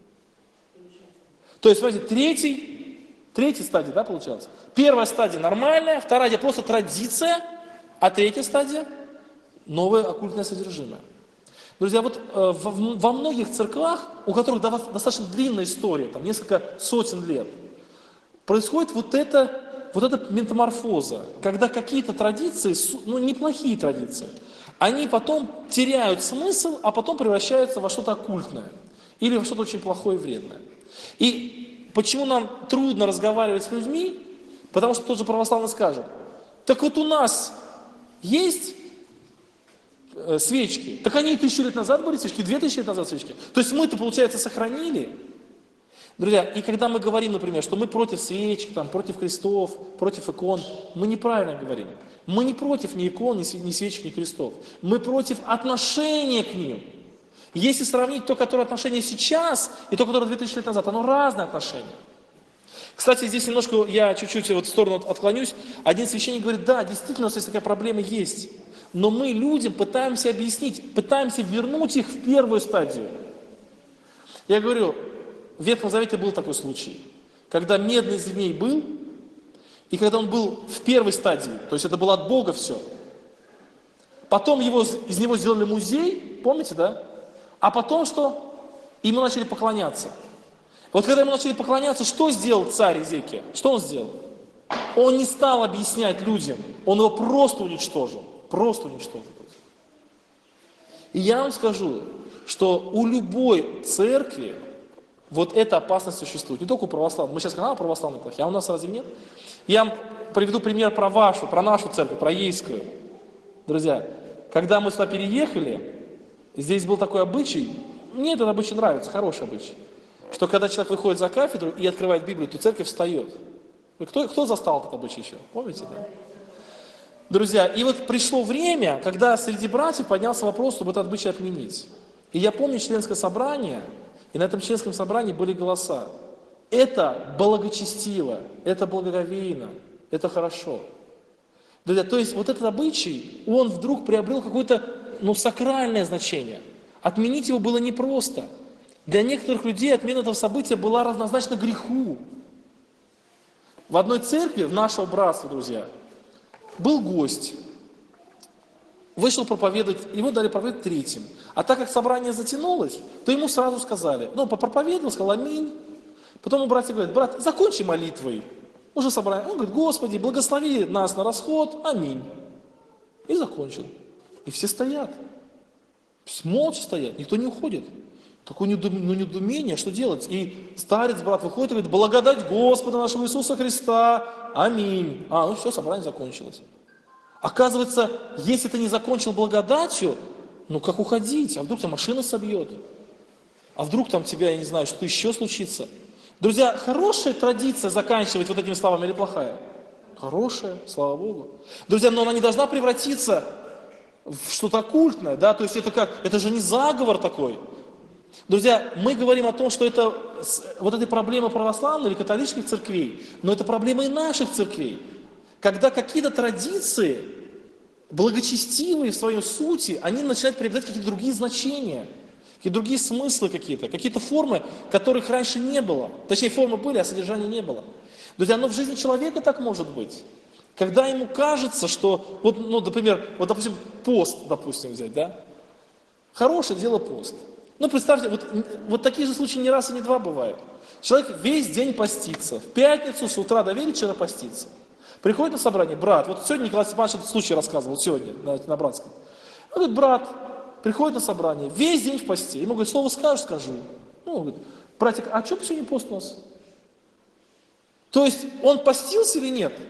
То есть, смотрите, третья стадия, да, получалось? Первая стадия нормальная, вторая стадия просто традиция, а третья стадия новое оккультное содержимое. Друзья, во многих церквах, у которых достаточно длинная история, там несколько сотен лет, происходит вот эта метаморфоза, когда какие-то традиции, неплохие традиции, они потом теряют смысл, а потом превращаются во что-то оккультное или во что-то очень плохое и вредное. И почему нам трудно разговаривать с людьми? Потому что тот же православный скажет, так вот у нас есть свечки, так они 1000 лет назад были свечки, 2000 лет назад свечки. То есть мы-то, получается, сохранили. Друзья, и когда мы говорим, например, что мы против свечек, против крестов, против икон, мы неправильно говорим. Мы не против ни икон, ни свечек, ни крестов. Мы против отношения к ним. Если сравнить то, которое отношение сейчас, и то, которое 2000 лет назад, оно разное отношение. Кстати, здесь немножко я чуть-чуть в сторону отклонюсь. Один священник говорит, да, действительно, у нас есть такая проблема, есть. Но мы людям пытаемся объяснить, пытаемся вернуть их в первую стадию. Я говорю, в Ветхом Завете был такой случай, когда медный змей был, и когда он был в первой стадии, то есть это было от Бога все. Потом из него сделали музей, помните, да? А потом что? Ему начали поклоняться. Вот когда ему начали поклоняться, что сделал царь Иезекия? Что он сделал? Он не стал объяснять людям, он его просто уничтожил. Просто уничтожил. И я вам скажу, что у любой церкви вот эта опасность существует. Не только у православных. Мы сейчас говорим, православные плохие, а у нас разве нет? Я вам приведу пример про нашу церковь, про Ейскую. Друзья, когда мы сюда переехали, здесь был такой обычай, мне этот обычай нравится, хороший обычай, что когда человек выходит за кафедру и открывает Библию, то церковь встает. Кто застал этот обычай еще? Помните, да? Друзья, и вот пришло время, когда среди братьев поднялся вопрос, чтобы этот обычай отменить. И я помню членское собрание, и на этом членском собрании были голоса. Это благочестиво, это благоговейно, это хорошо. Друзья, то есть вот этот обычай, он вдруг приобрел какое-то, сакральное значение. Отменить его было непросто. Для некоторых людей отмена этого события была равнозначна греху. В одной церкви, в нашего братства, друзья, был гость. вышел проповедовать, ему дали проповедовать третьим. А так как собрание затянулось, то ему сразу сказали, ну, попроповедовал, сказал аминь. Потом у братья говорят, брат, закончи молитвой. Уже собрание. Он говорит, Господи, благослови нас на расход, аминь. И закончил. И все стоят. Молча стоят, никто не уходит. Такое недоумение, что делать? И старец, брат, выходит и говорит, благодать Господа нашего Иисуса Христа, аминь. Ну все, собрание закончилось. Оказывается, если ты не закончил благодатью, ну как уходить? А вдруг тебя машина собьет? А вдруг там тебя, я не знаю, что еще случится? Друзья, хорошая традиция заканчивать вот этими словами или плохая? Хорошая, слава Богу. Друзья, но она не должна превратиться в что-то оккультное, да, то есть это же не заговор такой. Друзья, мы говорим о том, что это вот эта проблема православных или католических церквей, но это проблема и наших церквей. Когда какие-то традиции, благочестивые в своей сути, они начинают приобретать какие-то другие значения, какие-то другие смыслы какие-то формы, которых раньше не было. Точнее, формы были, а содержания не было. Друзья, но в жизни человека так может быть. Когда ему кажется, что, вот, ну, например, вот, допустим, пост, допустим, взять, да? Хорошее дело пост. Ну, представьте, вот такие же случаи не раз и не два бывают. Человек весь день постится, в пятницу с утра до вечера постится. Приходит на собрание, брат, вот сегодня Николай Степанович этот случай рассказывал, вот сегодня, на Братском. Он говорит, брат, приходит на собрание, весь день в посте. Ему говорит, слово скажешь, скажу. Ну, он говорит, братик, а что сегодня пост у нас? То есть, он постился или нет?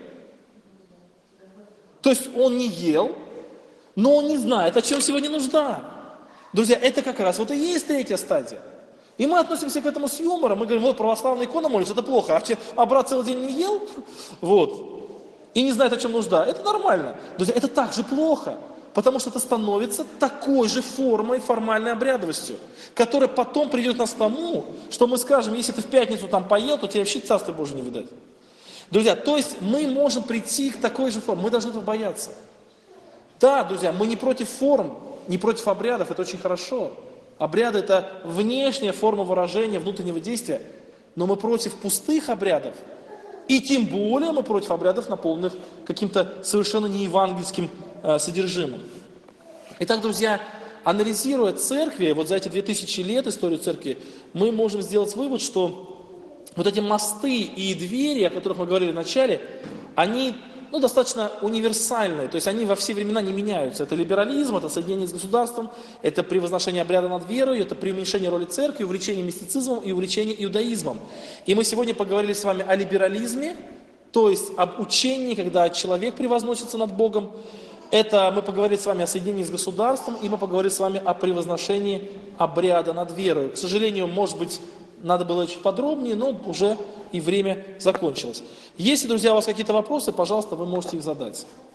То есть он не ел, но он не знает, о чем сегодня нужда. Друзья, это как раз вот и есть третья стадия. И мы относимся к этому с юмором. Мы говорим, вот православная икона молится, это плохо. А брат целый день не ел, вот, и не знает, о чем нужда. Это нормально. Друзья, это также плохо. Потому что это становится такой же формой, формальной обрядовостью, которая потом приведет нас к тому, что мы скажем, если ты в пятницу там поел, то тебе вообще Царство Божие не видать. Друзья, то есть мы можем прийти к такой же форме, мы должны этого бояться. Да, друзья, мы не против форм, не против обрядов, это очень хорошо. Обряды – это внешняя форма выражения внутреннего действия, но мы против пустых обрядов, и тем более мы против обрядов, наполненных каким-то совершенно неевангельским содержимым. Итак, друзья, анализируя церкви, вот за эти 2000 лет историю церкви, мы можем сделать вывод, что вот эти мосты и двери, о которых мы говорили в начале, они достаточно универсальные, то есть они во все времена не меняются. Это либерализм, это соединение с государством, это превозношение обряда над верой, это преуменьшение роли церкви, увлечение мистицизмом и увлечение иудаизмом. И мы сегодня поговорили с вами о либерализме, то есть об учении, когда человек превозносится над Богом. Это мы поговорили с вами о соединении с государством, и мы поговорили с вами о превозношении обряда над верой. К сожалению, может быть, надо было чуть подробнее, но уже и время закончилось. Если, друзья, у вас какие-то вопросы, пожалуйста, вы можете их задать.